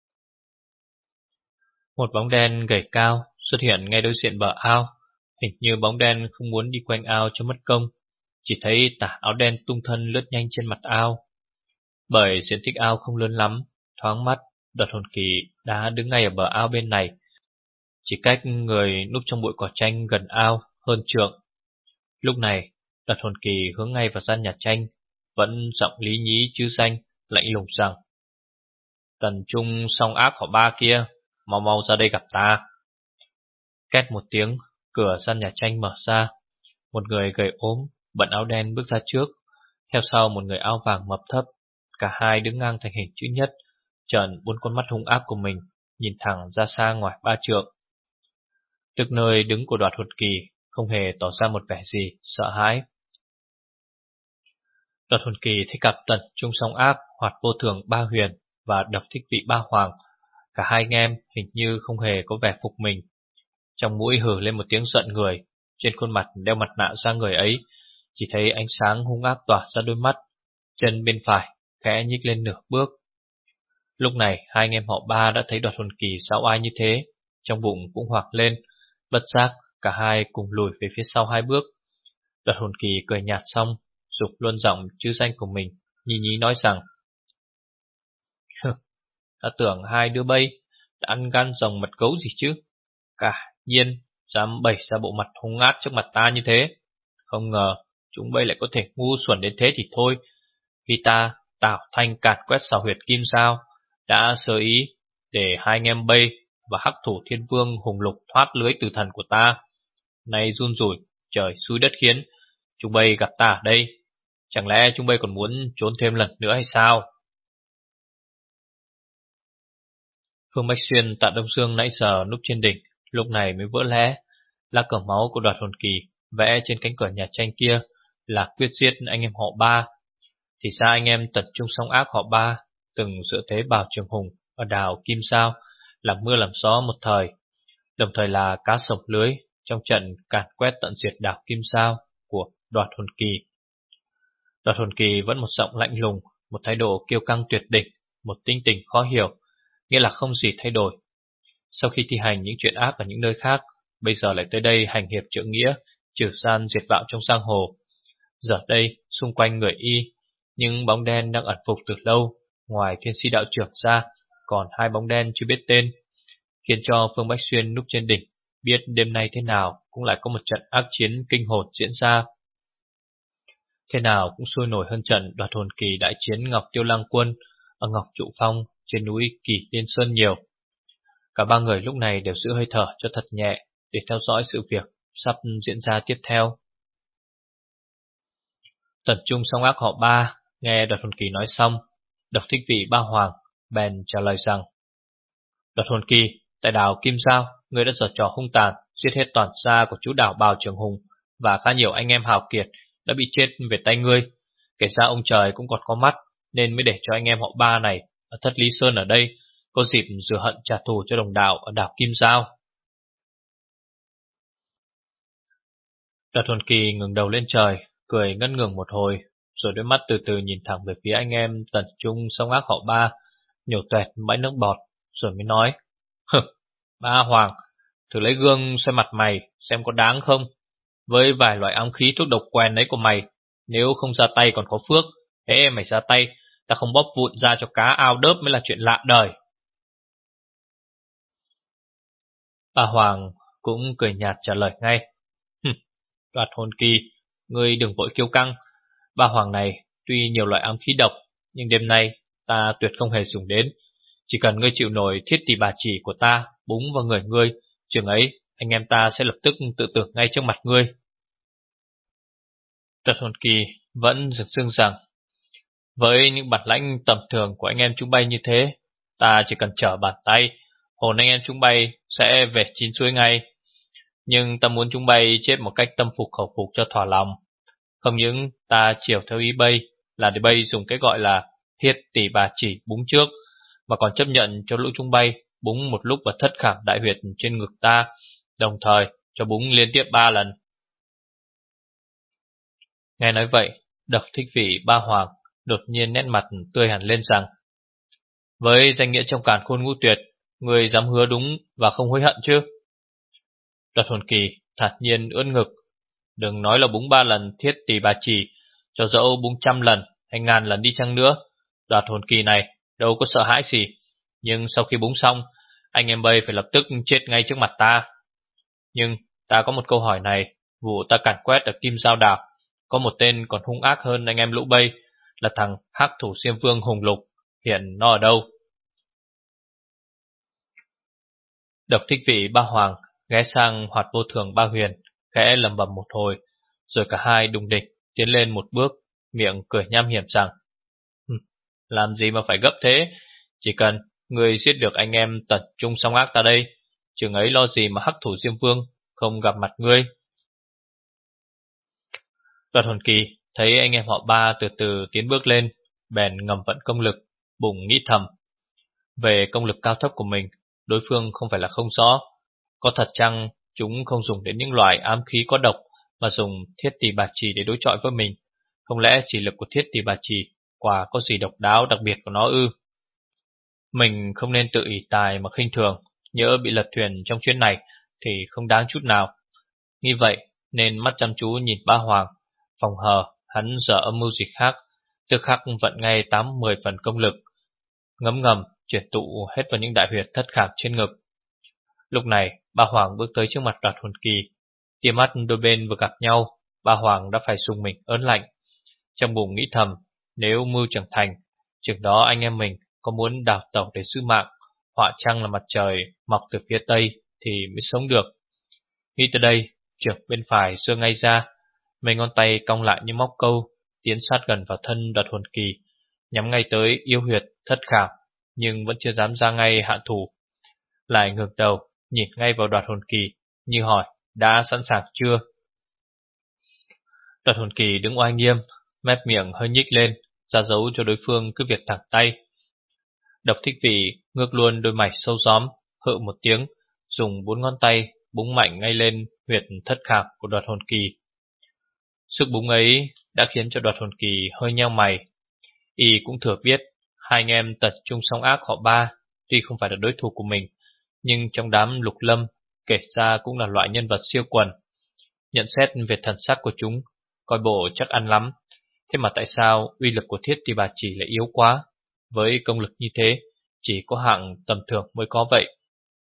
Một bóng đen gầy cao xuất hiện ngay đối diện bờ ao. Hình như bóng đen không muốn đi quanh ao cho mất công, chỉ thấy tà áo đen tung thân lướt nhanh trên mặt ao. Bởi diện tích ao không lớn lắm, thoáng mắt, Đoạt Hồn Kỳ đã đứng ngay ở bờ ao bên này, chỉ cách người núp trong bụi cỏ tranh gần ao hơn trượng. Lúc này, Đoạt Hồn Kỳ hướng ngay vào gian nhà tranh, vẫn giọng lý nhí chứ danh, lạnh lùng rằng: "Tần trung song ác họ ba kia, mau mau ra đây gặp ta." Két một tiếng, cửa gian nhà tranh mở ra. Một người gầy ốm, bận áo đen bước ra trước, theo sau một người áo vàng mập thấp. Cả hai đứng ngang thành hình chữ nhất, trợn bốn con mắt hung ác của mình nhìn thẳng ra xa ngoài ba trượng. Từ nơi đứng của Đoạt Hồn Kỳ không hề tỏ ra một vẻ gì sợ hãi. Đoạt Hồn Kỳ thấy cặp Tần trung song ác, Hoạt vô thường ba huyền và Độc thích vị ba hoàng, cả hai anh em hình như không hề có vẻ phục mình. Trong mũi hử lên một tiếng giận người, trên khuôn mặt đeo mặt nạ da người ấy chỉ thấy ánh sáng hung ác tỏa ra đôi mắt, chân bên phải khẽ nhích lên nửa bước. Lúc này hai anh em họ Ba đã thấy Đoạt Hồn Kỳ sao oai như thế, trong bụng cũng hoảng lên, bất giác cả hai cùng lùi về phía sau hai bước. Đoạt Hồn Kỳ cười nhạt xong, dục luôn giọng chữ danh của mình, nhí nhí nói rằng: "Ta tưởng hai đứa bay đã ăn gan rồng mật gấu gì chứ, cả nhiên dám bày ra bộ mặt hung ác trước mặt ta như thế. Không ngờ chúng bay lại có thể ngu xuẩn đến thế thì thôi. Khi ta tạo thanh càn quét xào huyệt kim sao, đã sơ ý để hai anh em bay và hắc thủ thiên vương hùng lục thoát lưới tử thần của ta. Nay run rủi, trời xui đất khiến, chúng bay gặp ta ở đây. Chẳng lẽ chúng bay còn muốn trốn thêm lần nữa hay sao?" Phương Bách Xuyên, Tạ Đông Dương nãy giờ núp trên đỉnh, lúc này mới vỡ lẽ. Lá cờ máu của Đoạt Hồn Kỳ vẽ trên cánh cửa nhà tranh kia là quyết giết anh em họ Ba. Thì ra anh em Tần Trung song ác họ Ba từng dựa thế Bào Trường Hùng ở đảo Kim Sao, làm mưa làm gió một thời, đồng thời là cá sổng lưới trong trận càn quét tận diệt đảo Kim Sao của Đoạt Hồn Kỳ. Đoạt Hồn Kỳ vẫn một giọng lạnh lùng, một thái độ kiêu căng tuyệt đỉnh, một tính tình khó hiểu, nghĩa là không gì thay đổi. Sau khi thi hành những chuyện ác ở những nơi khác, bây giờ lại tới đây hành hiệp trượng nghĩa, trừ gian diệt bạo trong giang hồ. Giờ đây, xung quanh người y, những bóng đen đang ẩn phục từ lâu, ngoài Thiên Si đạo trưởng ra, còn hai bóng đen chưa biết tên, khiến cho Phương Bách Xuyên núp trên đỉnh, biết đêm nay thế nào cũng lại có một trận ác chiến kinh hồn diễn ra. Thế nào cũng sôi nổi hơn trận Đoạt Hồn Kỳ đại chiến Ngọc Tiêu Lang Quân ở Ngọc Trụ Phong trên núi Kỳ Liên Sơn nhiều. Cả ba người lúc này đều giữ hơi thở cho thật nhẹ để theo dõi sự việc sắp diễn ra tiếp theo. Tần Trung song ác họ Ba nghe Đoạt Hồn Kỳ nói xong, Độc Thích Vị Ba Hoàng bèn trả lời rằng: "Đoạt Hồn Kỳ, tại đảo Kim Sao, ngươi đã giở trò hung tàn, giết hết toàn gia của chú đảo Bào Trường Hùng và khá nhiều anh em hào kiệt đã bị chết về tay ngươi. Kể ra ông trời cũng còn có mắt, nên mới để cho anh em họ Ba này ở Thất Lý Sơn ở đây có dịp rửa hận trả thù cho đồng đạo ở đảo Kim Sao." Đoạt Hồn Kỳ ngẩng đầu lên trời, cười ngất ngưởng một hồi, rồi đôi mắt từ từ nhìn thẳng về phía anh em Tần Trung song ác họ Ba, nhổ toẹt bãi nước bọt, rồi mới nói: "Hừ, Ba Hoàng, thử lấy gương xem mặt mày, xem có đáng không? Với vài loại ám khí thuốc độc quèn ấy của mày, nếu không ra tay còn có phước, thế mày ra tay, ta không bóp vụn ra cho cá ao đớp mới là chuyện lạ đời." Ba Hoàng cũng cười nhạt trả lời ngay: "Hừ, Đoạt Hồn Kỳ, ngươi đừng vội kiêu căng. Ba Hoàng này tuy nhiều loại ám khí độc, nhưng đêm nay ta tuyệt không hề dùng đến. Chỉ cần ngươi chịu nổi thiết tỷ bà chỉ của ta búng vào người ngươi, chừng ấy anh em ta sẽ lập tức tự tử ngay trước mặt ngươi." Đoạt Hồn Kỳ vẫn dừng dưng rằng: "Với những bản lãnh tầm thường của anh em chúng bay như thế, ta chỉ cần trở bàn tay, hồn anh em chúng bay sẽ về chín suối ngay. Nhưng ta muốn chúng bay chết một cách tâm phục khẩu phục cho thỏa lòng. Không những ta chiều theo ý bay là để bay dùng cái gọi là thiết tỷ bà chỉ búng trước, mà còn chấp nhận cho lũ chúng bay búng một lúc vào thất khảm đại huyệt trên ngực ta, đồng thời cho búng liên tiếp ba lần." Nghe nói vậy, Độc Thích Vị Ba Hoàng đột nhiên nét mặt tươi hẳn lên rằng: "Với danh nghĩa trong càn khôn ngũ tuyệt, người dám hứa đúng và không hối hận chứ?" Đoạt Hồn Kỳ thản nhiên ưỡn ngực: "Đừng nói là búng ba lần thiết tỷ bà chỉ, cho dẫu búng trăm lần hay ngàn lần đi chăng nữa, Đoạt Hồn Kỳ này đâu có sợ hãi gì. Nhưng sau khi búng xong, anh em bay phải lập tức chết ngay trước mặt ta. Nhưng ta có một câu hỏi này, vụ ta càn quét ở Kim Giao Đảo, có một tên còn hung ác hơn anh em lũ bay, là thằng hắc thủ Xiêm Vương Hùng Lục, hiện nó ở đâu?" Độc Thích Vị Ba Hoàng ghé sang Hoạt Vô Thường Ba Huyền, khẽ lẩm bẩm một hồi, rồi cả hai đùng địch tiến lên một bước, miệng cười nham hiểm rằng: "Hừm, làm gì mà phải gấp thế? Chỉ cần người giết được anh em Tần Trung song ác ta đây, chừng ấy lo gì mà hắc thủ Diêm Vương không gặp mặt ngươi." Đoạt Hồn Kỳ thấy anh em họ Ba từ từ tiến bước lên, bèn ngầm vận công lực, bụng nghĩ thầm: về công lực cao thấp của mình, đối phương không phải là không rõ. Có thật chăng chúng không dùng đến những loại ám khí có độc mà dùng thiết tỷ bà chỉ để đối chọi với mình. Không lẽ chỉ lực của thiết tỷ bà chỉ quả có gì độc đáo đặc biệt của nó ư? Mình không nên tự ỷ tài mà khinh thường, nhỡ bị lật thuyền trong chuyến này thì không đáng chút nào. Nghĩ vậy nên mắt chăm chú nhìn Ba Hoàng, phòng hờ hắn dở âm mưu gì khác, tức khắc vận ngay tám mười phần công lực, ngấm ngầm chuyển tụ hết vào những đại huyệt thất khảm trên ngực. Lúc này Ba Hoàng bước tới trước mặt Đoạt Hồn Kỳ, tia mắt đôi bên vừa gặp nhau, Ba Hoàng đã phải dùng mình ớn lạnh. Trong bụng nghĩ thầm, nếu mưu trưởng thành, chừng đó anh em mình có muốn đào tẩu để giữ mạng, họa chăng là mặt trời mọc từ phía tây thì mới sống được. Nghĩ tới đây, trưởng bên phải giơ ngay ra, mấy ngón tay cong lại như móc câu, tiến sát gần vào thân Đoạt Hồn Kỳ, nhắm ngay tới yêu huyệt thất khảm, nhưng vẫn chưa dám ra ngay hạ thủ. Lại ngược đầu, nhìn ngay vào Đoạt Hồn Kỳ, như hỏi, đã sẵn sàng chưa? Đoạt Hồn Kỳ đứng oai nghiêm, mép miệng hơi nhích lên, ra dấu cho đối phương cứ việc thẳng tay. Độc Thích Vị ngước luôn đôi mày sâu gióm, hự một tiếng, dùng bốn ngón tay búng mạnh ngay lên huyệt thất khảm của Đoạt Hồn Kỳ. Sức búng ấy đã khiến cho Đoạt Hồn Kỳ hơi nheo mày. Y cũng thừa biết hai anh em Tật Trung Song Ác họ Ba tuy không phải là đối thủ của mình, nhưng trong đám Lục Lâm kể ra cũng là loại nhân vật siêu quần. Nhận xét về thần sắc của chúng, coi bộ chắc ăn lắm. Thế mà tại sao uy lực của thiết tỷ bà chỉ lại yếu quá? Với công lực như thế, chỉ có hạng tầm thường mới có vậy.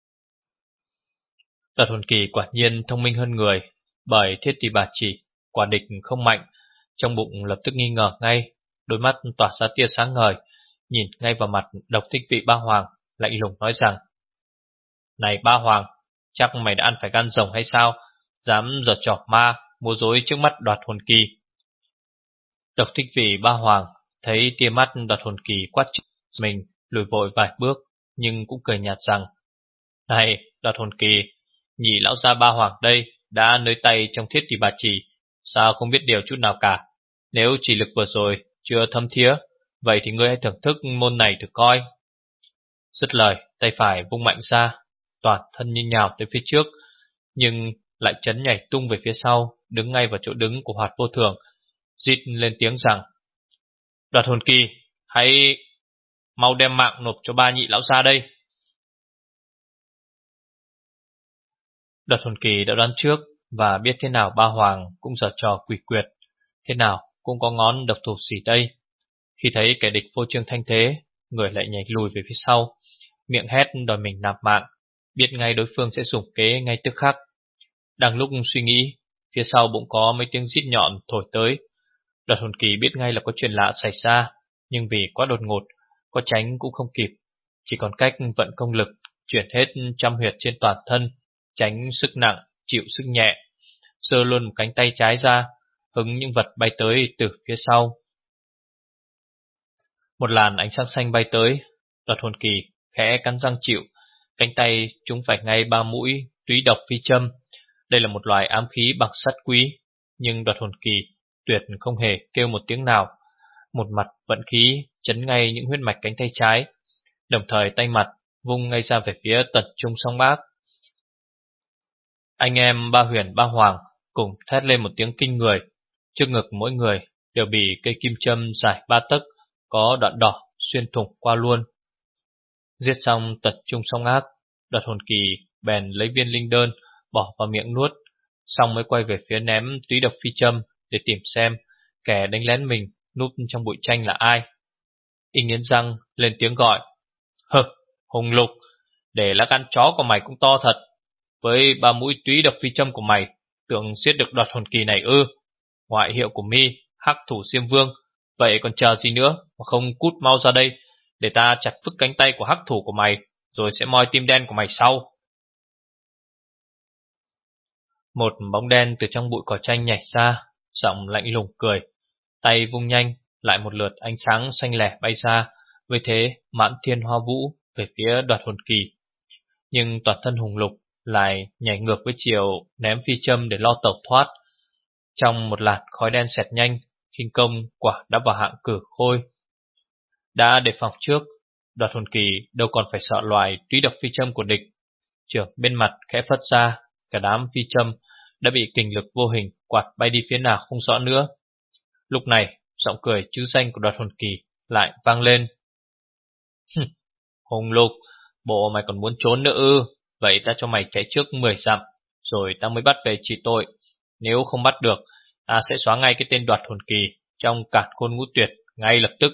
Đoạt Hồn Kỳ quả nhiên thông minh hơn người, bởi thiết tỷ bà chỉ quả địch không mạnh. Trong bụng lập tức nghi ngờ ngay, đôi mắt tỏa ra tia sáng ngời, nhìn ngay vào mặt Độc Thích Vị Ba Hoàng, lạnh lùng nói rằng: Này Ba Hoàng, chắc mày đã ăn phải gan rồng hay sao? Dám giở trò ma, múa rối trước mắt Đoạt Hồn Kỳ. Độc Thích Vị Ba Hoàng thấy tia mắt Đoạt Hồn Kỳ quát chừng mình, lùi vội vài bước, nhưng cũng cười nhạt rằng: Này Đoạt Hồn Kỳ, nhị lão gia Ba Hoàng đây đã nới tay trong thiết tỷ bà chỉ, sao không biết điều chút nào cả? Nếu chỉ lực vừa rồi chưa thâm thía, vậy thì ngươi hãy thưởng thức môn này thử coi. Dứt lời, tay phải vung mạnh ra, toàn thân như nhào tới phía trước, nhưng lại chấn nhảy tung về phía sau, đứng ngay vào chỗ đứng của Hoạt Vô Thường, rít lên tiếng rằng: Đoạt Hồn Kỳ, hãy mau đem mạng nộp cho ba nhị lão gia đây. Đoạt Hồn Kỳ đã đoán trước và biết thế nào Ba Hoàng cũng giở trò quỷ quyệt, thế nào cũng có ngón độc thủ gì đây. Khi thấy kẻ địch phô trương thanh thế, người lại nhảy lùi về phía sau, miệng hét đòi mình nạp mạng, biết ngay đối phương sẽ dùng kế ngay tức khắc. Đang lúc suy nghĩ, phía sau bỗng có mấy tiếng rít nhọn thổi tới. Đoạt Hồn Kỳ biết ngay là có chuyện lạ xảy ra, nhưng vì quá đột ngột, có tránh cũng không kịp, chỉ còn cách vận công lực, chuyển hết trăm huyệt trên toàn thân, tránh sức nặng, chịu sức nhẹ, giơ luôn một cánh tay trái ra, hứng những vật bay tới từ phía sau. Một làn ánh sáng xanh bay tới, Đoạt Hồn Kỳ khẽ cắn răng chịu, cánh tay chúng phải ngay ba mũi túy độc phi châm. Đây là một loài ám khí bằng sắt quý, nhưng Đoạt Hồn Kỳ tuyệt không hề kêu một tiếng nào. Một mặt vận khí chấn ngay những huyết mạch cánh tay trái, đồng thời tay mặt vung ngay ra về phía Tật Trung Song Ác. Anh em Ba Huyền Ba Hoàng cùng thét lên một tiếng kinh người, trước ngực mỗi người đều bị cây kim châm dài ba tấc, có đoạn đỏ xuyên thủng qua luôn. Giết xong Tật Trung Song Ác, Đoạt Hồn Kỳ bèn lấy viên linh đơn bỏ vào miệng nuốt, xong mới quay về phía ném túy độc phi châm để tìm xem kẻ đánh lén mình núp trong bụi tranh là ai. Y nghiến răng lên tiếng gọi: Hừ, Hùng Lục, để lá gan chó của mày cũng to thật. Với ba mũi túy độc phi châm của mày, tưởng giết được Đoạt Hồn Kỳ này ư? Ngoại hiệu của mi Hắc Thủ Diêm Vương, vậy còn chờ gì nữa mà không cút mau ra đây, để ta chặt phức cánh tay của hắc thủ của mày, rồi sẽ moi tim đen của mày sau. Một bóng đen từ trong bụi cỏ tranh nhảy ra, giọng lạnh lùng cười, tay vung nhanh, lại một lượt ánh sáng xanh lẻ bay ra, với thế mãn thiên hoa vũ về phía Đoạt Hồn Kỳ. Nhưng toàn thân Hùng Lục lại nhảy ngược với chiều ném phi châm để lo tẩu thoát. Trong một làn khói đen xẹt nhanh, khinh công quả đã vào hạng cử khôi. Đã đề phòng trước, Đoạt Hồn Kỳ đâu còn phải sợ loại túy độc phi châm của địch. Trưởng bên mặt khẽ phất ra, cả đám phi châm đã bị kình lực vô hình quạt bay đi phía nào không rõ nữa. Lúc này, giọng cười chữ danh của Đoạt Hồn Kỳ lại vang lên. Hùng Lục, bộ mày còn muốn trốn nữa ư? Vậy ta cho mày chạy trước mười dặm, rồi ta mới bắt về trị tội. Nếu không bắt được, ta sẽ xóa ngay cái tên Đoạt Hồn Kỳ trong Cản Khôn Ngũ Tuyệt ngay lập tức.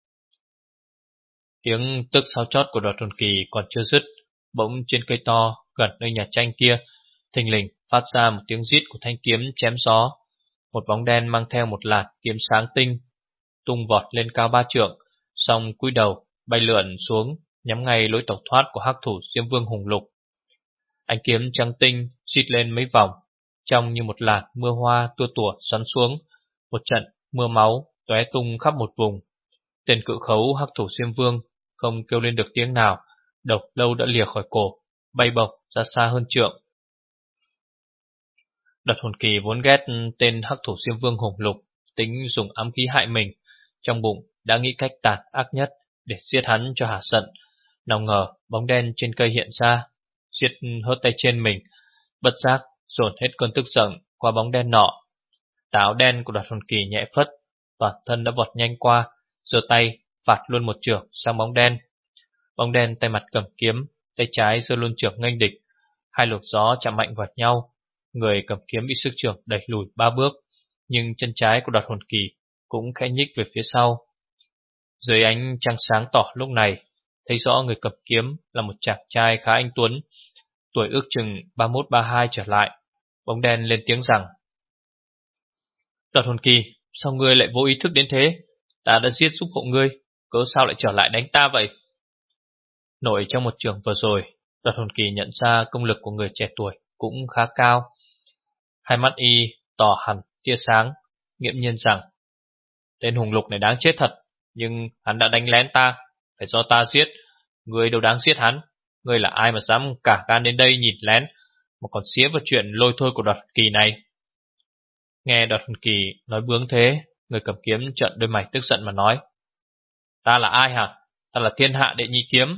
Tiếng tức sao chót của Đoạt Hồn Kỳ còn chưa dứt, bỗng trên cây to gần nơi nhà tranh kia, thình lình phát ra một tiếng rít của thanh kiếm chém gió. Một bóng đen mang theo một làn kiếm sáng tinh, tung vọt lên cao ba trượng, xong cúi đầu bay lượn xuống, nhắm ngay lối tẩu thoát của hắc thủ Diêm Vương Hùng Lục. Ánh kiếm trắng tinh xịt lên mấy vòng, trông như một làn mưa hoa tua tủa xoắn xuống, một trận mưa máu tóe tung khắp một vùng. Tên cự khấu hắc thủ Diêm Vương không kêu lên được tiếng nào, độc lâu đã lìa khỏi cổ, bay bổng ra xa hơn trượng. Đoạt Hồn Kỳ vốn ghét tên hắc thủ Diêm Vương Hùng Lục, tính dùng ám khí hại mình, trong bụng đã nghĩ cách tàn ác nhất để giết hắn cho hả giận. Nào ngờ bóng đen trên cây hiện ra, giết hớt tay trên mình, bất giác dồn hết cơn tức giận qua bóng đen nọ. Tà áo đen của Đoạt Hồn Kỳ nhẹ phất, toàn thân đã vọt nhanh qua, giơ tay phạt luôn một chưởng sang bóng đen. Bóng đen tay mặt cầm kiếm, tay trái giơ luôn chưởng nghênh địch, hai luồng gió chạm mạnh vào nhau. Người cầm kiếm bị sức chưởng đẩy lùi ba bước, nhưng chân trái của Đoạt Hồn Kỳ cũng khẽ nhích về phía sau. Dưới ánh trăng sáng tỏ lúc này, thấy rõ người cầm kiếm là một chàng trai khá anh tuấn, tuổi ước chừng ba mốt ba hai trở lại. Bóng đen lên tiếng rằng: Đoạt Hồn Kỳ, sao ngươi lại vô ý thức đến thế? Ta đã giết giúp hộ ngươi, cớ sao lại trở lại đánh ta vậy? Nổi trong một trường vừa rồi, Đoạt Hồn Kỳ nhận ra công lực của người trẻ tuổi cũng khá cao. Hai mắt y tỏ hẳn tia sáng, nghiễm nhiên rằng: tên Hùng Lục này đáng chết thật, nhưng hắn đã đánh lén ta, phải do ta giết. Ngươi đâu đáng giết hắn, ngươi là ai mà dám cả gan đến đây nhìn lén, mà còn xía vào chuyện lôi thôi của Đoạt Hồn Kỳ này. Nghe Đoạt Hồn Kỳ nói bướng thế, người cầm kiếm trợn đôi mày tức giận mà nói: Ta là ai hả? Ta là Thiên Hạ Đệ Nhị Kiếm.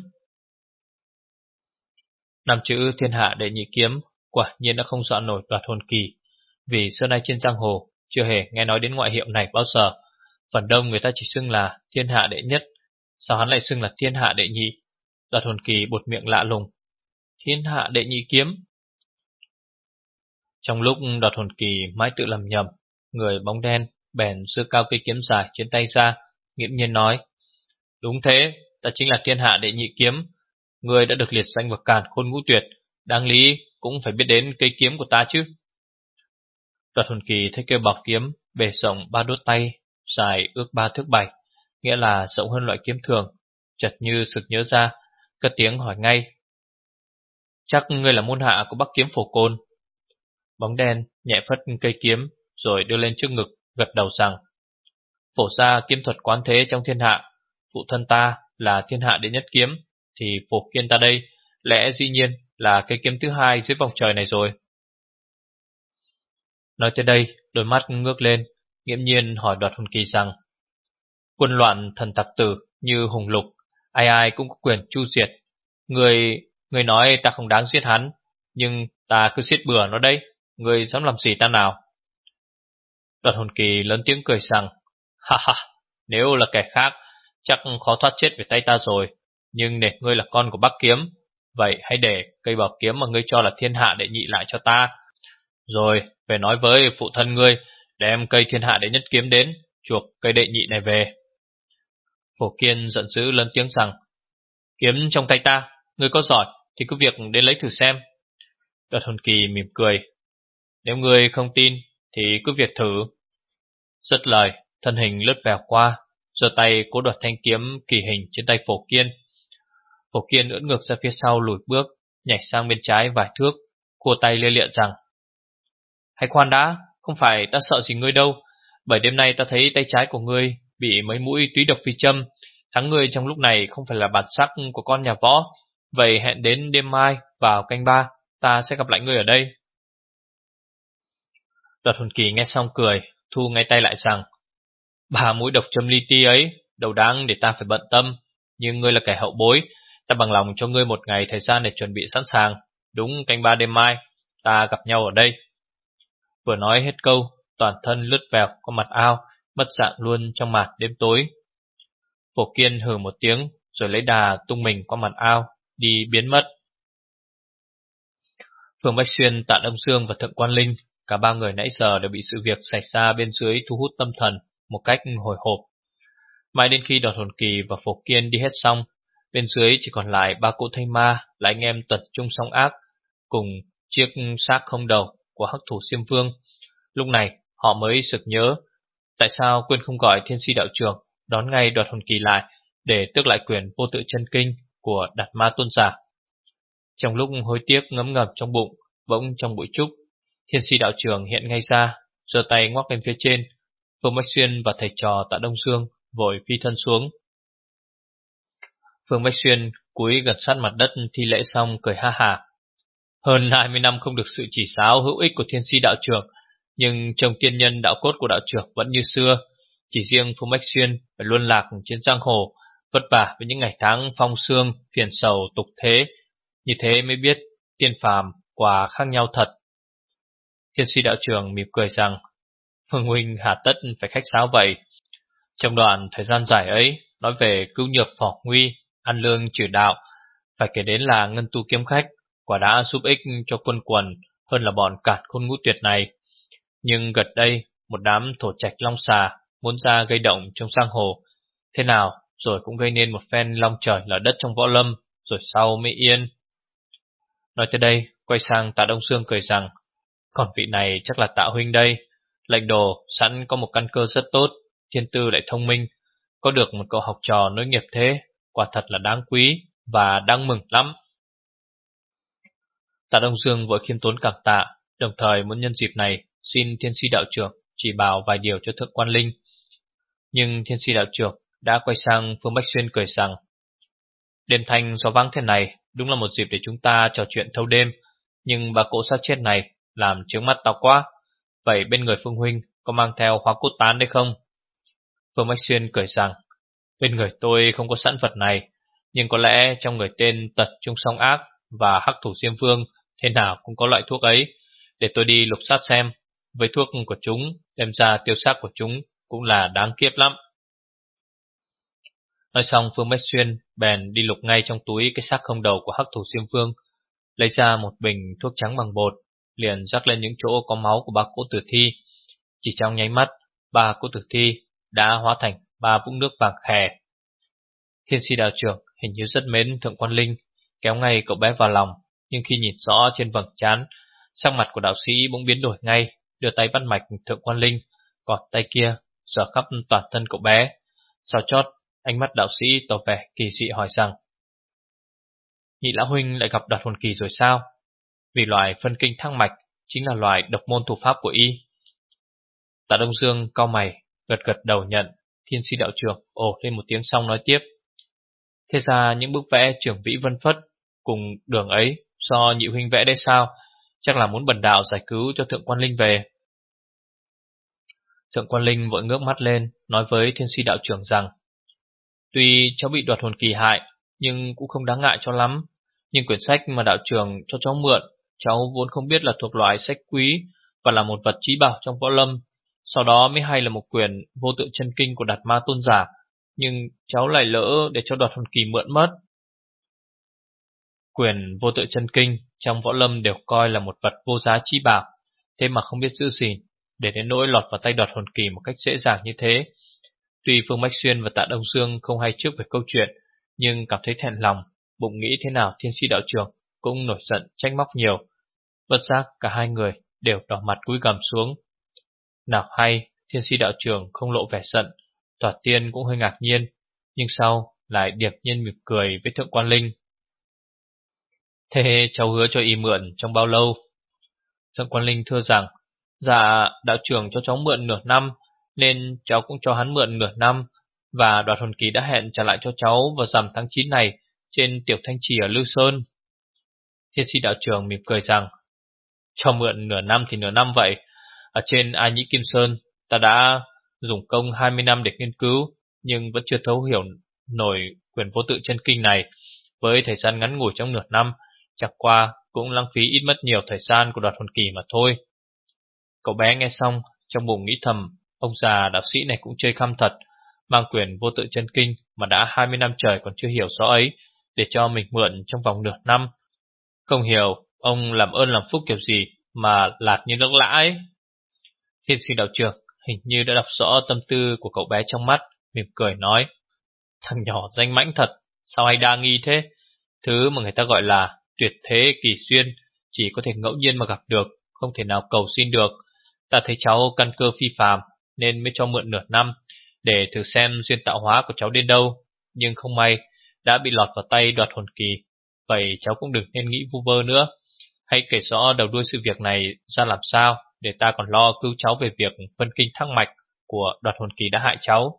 Năm chữ Thiên Hạ Đệ Nhị Kiếm quả nhiên đã không dọa nổi Đoạt Hồn Kỳ, vì xưa nay trên giang hồ chưa hề nghe nói đến ngoại hiệu này bao giờ. Phần đông người ta chỉ xưng là Thiên Hạ Đệ Nhất, sao hắn lại xưng là Thiên Hạ Đệ Nhị? Đoạt Hồn Kỳ buột miệng lạ lùng: Thiên Hạ Đệ Nhị Kiếm. Trong lúc Đoạt Hồn Kỳ mãi tự lầm nhầm, người bóng đen bèn giơ cao cây kiếm dài trên tay ra, nghiễm nhiên nói: Đúng thế, ta chính là Thiên Hạ Đệ Nhị Kiếm. Ngươi đã được liệt danh vào Càn Khôn Ngũ Tuyệt, đáng lý cũng phải biết đến cây kiếm của ta chứ. Đoạt Hồn Kỳ thấy cây bọc kiếm bề rộng ba đốt tay, dài ước ba thước bảy, nghĩa là rộng hơn loại kiếm thường, chợt như sực nhớ ra, cất tiếng hỏi ngay: Chắc ngươi là môn hạ của Bắc Kiếm Phổ Côn? Bóng đen nhẹ phất cây kiếm rồi đưa lên trước ngực, gật đầu rằng: Phổ gia kiếm thuật quán thế trong thiên hạ, phụ thân ta là Thiên Hạ Đệ Nhất Kiếm, thì Phổ Kiên ta đây lẽ dĩ nhiên là cây kiếm thứ hai dưới vòng trời này rồi. Nói tới đây, đôi mắt ngước lên, nghiễm nhiên hỏi Đoạt Hồn Kỳ rằng: Quân loạn thần tặc tử như Hùng Lục, ai ai cũng có quyền chu diệt. Người, người nói ta không đáng giết hắn, nhưng ta cứ giết bừa nó đây, người dám làm gì ta nào? Đoạt Hồn Kỳ lớn tiếng cười rằng: Ha ha, nếu là kẻ khác, chắc khó thoát chết về tay ta rồi, nhưng để ngươi là con của Bắc Kiếm, vậy hãy để cây bảo kiếm mà ngươi cho là Thiên Hạ Đệ Nhị lại cho ta. Rồi về nói với phụ thân ngươi, đem cây Thiên Hạ Đệ Nhất Kiếm đến, chuộc cây đệ nhị này về. Phổ Kiên giận dữ lớn tiếng rằng: Kiếm trong tay ta, ngươi có giỏi thì cứ việc đến lấy thử xem. Đoạt Hồn Kỳ mỉm cười: Nếu ngươi không tin thì cứ việc thử. Dứt lời, thân hình lướt vèo qua, giơ tay cố đoạt thanh kiếm kỳ hình trên tay Phổ Kiên. Phổ Kiên ưỡn ngược ra phía sau lùi bước, nhảy sang bên trái vài thước, khua tay lia lịa rằng: Hãy khoan đã, không phải ta sợ gì ngươi đâu, bởi đêm nay ta thấy tay trái của ngươi bị mấy mũi túy độc phi châm, thắng ngươi trong lúc này không phải là bản sắc của con nhà võ. Vậy hẹn đến đêm mai vào canh ba, ta sẽ gặp lại ngươi ở đây. Đoạt Hồn Kỳ nghe xong cười, thu ngay tay lại rằng: Ba mũi độc châm li ti ấy, đâu đáng để ta phải bận tâm, nhưng ngươi là kẻ hậu bối, ta bằng lòng cho ngươi một ngày thời gian để chuẩn bị sẵn sàng. Đúng canh ba đêm mai, ta gặp nhau ở đây. Vừa nói hết câu, toàn thân lướt vèo qua mặt ao, mất dạng luôn trong màn đêm tối. Phổ Kiên hừ một tiếng, rồi lấy đà tung mình qua mặt ao, đi biến mất. Phương Bách Xuyên, Tạ Đông Sương và Thượng Quan Linh, cả ba người nãy giờ đều bị sự việc xảy ra bên dưới thu hút tâm thần một cách hồi hộp. Mãi đến khi Đoạt Hồn Kỳ và Phổ Kiên đi hết xong, bên dưới chỉ còn lại ba cỗ thây ma là anh em Tật Trung Song Ác cùng chiếc xác không đầu của hắc thủ Xiêm Vương. Lúc này họ mới sực nhớ tại sao quên không gọi Thiên Si đạo trưởng đón ngay Đoạt Hồn Kỳ lại để tước lại quyền vô tự chân kinh của Đạt Ma Tôn giả. Trong lúc hối tiếc ngấm ngầm trong bụng, bỗng trong bụi trúc, Thiên Si đạo trưởng hiện ngay ra, giơ tay ngoắc lên phía trên. Phương Bách Xuyên và thầy trò Tạ Đông Sương vội phi thân xuống. Phương Bách Xuyên cúi gần sát mặt đất thi lễ xong cười ha hả. Hơn hai mươi năm không được sự chỉ giáo hữu ích của Thiên Si đạo trưởng, nhưng trong tiên nhân đạo cốt của đạo trưởng vẫn như xưa. Chỉ riêng Phương Bách Xuyên phải luân lạc trên giang hồ, vất vả với những ngày tháng phong sương, phiền sầu tục thế. Như thế mới biết tiên phàm quả khác nhau thật. Thiên Si đạo trưởng mỉm cười rằng, Phương huynh hà tất phải khách sáo vậy. Trong đoạn thời gian dài ấy, nói về cứu nhược phỏ nguy, ăn lương trừ đạo, phải kể đến là Ngân Tu kiếm khách, quả đã giúp ích cho quân quần hơn là bọn cản khôn ngũ tuyệt này. Nhưng gần đây, một đám thổ trạch long xà muốn ra gây động trong giang hồ, thế nào rồi cũng gây nên một phen long trời lở đất trong võ lâm, rồi sau mới yên. Nói tới đây, quay sang Tạ Đông Sương cười rằng, còn vị này chắc là Tạ huynh đây. Lệnh đồ sẵn có một căn cơ rất tốt, thiên tư lại thông minh, có được một cậu học trò nối nghiệp thế, quả thật là đáng quý và đáng mừng lắm. Tạ Đông Dương vội khiêm tốn cảm tạ, đồng thời muốn nhân dịp này xin Thiên Si đạo trưởng chỉ bảo vài điều cho Thượng Quan Linh. Nhưng Thiên Si đạo trưởng đã quay sang Phương Bách Xuyên cười rằng, đêm thanh gió vắng thế này đúng là một dịp để chúng ta trò chuyện thâu đêm, nhưng bà cỗ xác chết này làm chướng mắt tao quá. Vậy bên người Phương huynh có mang theo hóa cốt tán đấy không? Phương Bách Xuyên cười rằng, bên người tôi không có sẵn vật này, nhưng có lẽ trong người tên Tật Trung Song Ác và hắc thủ Diêm Vương thế nào cũng có loại thuốc ấy. Để tôi đi lục soát xem, với thuốc của chúng đem ra tiêu xác của chúng cũng là đáng kiếp lắm. Nói xong, Phương Bách Xuyên bèn đi lục ngay trong túi cái xác không đầu của hắc thủ Diêm Vương, lấy ra một bình thuốc trắng bằng bột, liền rắc lên những chỗ có máu của ba cỗ tử thi. Chỉ trong nháy mắt, ba cỗ tử thi đã hóa thành ba vũng nước vàng khè. Thiên Si đạo trưởng hình như rất mến Thượng Quan Linh, kéo ngay cậu bé vào lòng, nhưng khi nhìn rõ trên vầng trán, sắc mặt của đạo sĩ bỗng biến đổi ngay, đưa tay bắt mạch Thượng Quan Linh, còn tay kia giở khắp toàn thân cậu bé. Sau chót, ánh mắt đạo sĩ tỏ vẻ kỳ dị hỏi rằng, Nhị lão huynh lại gặp Đoạt Hồn Kỳ rồi sao? Vì loại phân kinh thăng mạch chính là loại độc môn thủ pháp của y. Tạ Đông Dương cau mày, gật gật đầu nhận. Thiên Si đạo trưởng ồ lên một tiếng xong nói tiếp, thế ra những bức vẽ trưởng vĩ vân phất cùng đường ấy do nhị huynh vẽ đấy sao? Chắc là muốn bần đạo giải cứu cho Thượng Quan Linh về. Thượng Quan Linh vội ngước mắt lên, nói với Thiên Si đạo trưởng rằng, tuy cháu bị Đoạt Hồn Kỳ hại, nhưng cũng không đáng ngại cho lắm. Nhưng quyển sách mà đạo trưởng cho cháu mượn, cháu vốn không biết là thuộc loại sách quý và là một vật chí bảo trong võ lâm. Sau đó mới hay là một quyển vô tự chân kinh của Đạt Ma Tôn giả, nhưng cháu lại lỡ để cho Đoạt Hồn Kỳ mượn mất. Quyển vô tự chân kinh trong võ lâm đều coi là một vật vô giá chí bảo, thế mà không biết giữ gìn, để đến nỗi lọt vào tay Đoạt Hồn Kỳ một cách dễ dàng như thế. Tuy Phương Bách Xuyên và Tạ Đông Dương không hay trước về câu chuyện, nhưng cảm thấy thẹn lòng, bụng nghĩ thế nào Thiên Si đạo trưởng cũng nổi giận trách móc nhiều. Bất giác cả hai người đều đỏ mặt cúi gằm xuống. Nào hay Thiên Si đạo trưởng không lộ vẻ giận, Thoạt tiên cũng hơi ngạc nhiên, nhưng sau lại điệp nhiên mỉm cười với Thượng Quan Linh. Thế cháu hứa cho y mượn trong bao lâu? Thượng Quan Linh thưa rằng, dạ đạo trưởng cho cháu mượn nửa năm, nên cháu cũng cho hắn mượn nửa năm, và Đoạt Hồn Kỳ đã hẹn trả lại cho cháu vào rằm tháng chín này trên Tiểu Thanh Trì ở Lư Sơn. Thiên Si đạo trưởng mỉm cười rằng, cho mượn nửa năm thì nửa năm vậy. Ở trên Ai Nhĩ Kim Sơn, ta đã dùng công hai mươi năm để nghiên cứu, nhưng vẫn chưa thấu hiểu nổi quyền vô tự chân kinh này. Với thời gian ngắn ngủi trong nửa năm, chẳng qua cũng lãng phí ít mất nhiều thời gian của Đoạt Hồn Kỳ mà thôi. Cậu bé nghe xong, trong bụng nghĩ thầm, ông già đạo sĩ này cũng chơi khăm thật, mang quyền vô tự chân kinh mà đã hai mươi năm trời còn chưa hiểu rõ ấy, để cho mình mượn trong vòng nửa năm. Không hiểu, ông làm ơn làm phúc kiểu gì mà lạt như nước lã ấy. Thiên sinh đạo trưởng hình như đã đọc rõ tâm tư của cậu bé trong mắt, mỉm cười nói: Thằng nhỏ danh mãnh thật, sao hay đa nghi thế? Thứ mà người ta gọi là tuyệt thế kỳ duyên, chỉ có thể ngẫu nhiên mà gặp được, không thể nào cầu xin được. Ta thấy cháu căn cơ phi phàm, nên mới cho mượn nửa năm, để thử xem duyên tạo hóa của cháu đến đâu. Nhưng không may, đã bị lọt vào tay đoạt hồn kỳ. Vậy cháu cũng đừng nên nghĩ vu vơ nữa. Hãy kể rõ đầu đuôi sự việc này ra làm sao, để ta còn lo cứu cháu về việc phân kinh thắc mạch của đoạt hồn kỳ đã hại cháu.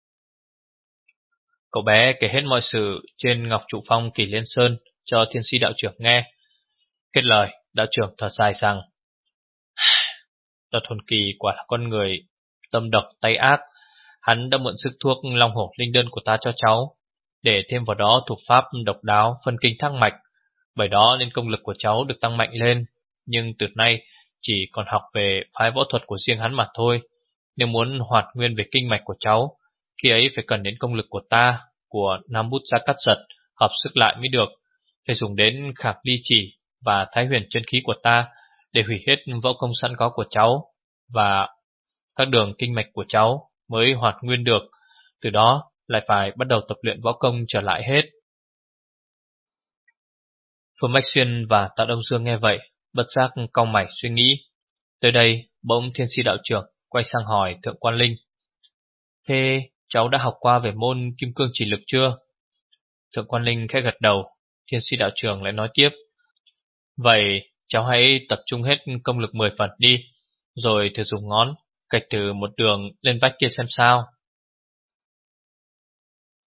Cậu bé kể hết mọi sự trên Ngọc Trụ Phong Kỳ Liên Sơn cho Thiên Si đạo trưởng nghe. Kết lời, đạo trưởng thở dài rằng: Đoạt hồn kỳ quả là con người tâm độc tay ác. Hắn đã mượn sức thuốc Long Hổ Linh Đơn của ta cho cháu, để thêm vào đó thủ pháp độc đáo phân kinh thác mạch. Bởi đó nên công lực của cháu được tăng mạnh lên. Nhưng từ nay chỉ còn học về phái võ thuật của riêng hắn mà thôi. Nếu muốn hoạt nguyên về kinh mạch của cháu, khi ấy phải cần đến công lực của ta, của Nam Bút Gia Cát Giật, hợp sức lại mới được. Phải dùng đến Khảm Ly Chỉ và Thái Huyền Chân Khí của ta để hủy hết võ công sẵn có của cháu, và các đường kinh mạch của cháu mới hoạt nguyên được. Từ đó lại phải bắt đầu tập luyện võ công trở lại hết. Phương Bách Xuyên và Tạ Đông Dương nghe vậy, bất giác cau mày suy nghĩ. Tới đây, bỗng Thiên Si đạo trưởng quay sang hỏi Thượng Quan Linh: Thế cháu đã học qua về môn kim cương chỉ lực chưa? Thượng Quan Linh khẽ gật đầu. Thiên Si đạo trưởng lại nói tiếp: Vậy cháu hãy tập trung hết công lực mười phần đi, rồi thử dùng ngón cạch từ một đường lên vách kia xem sao.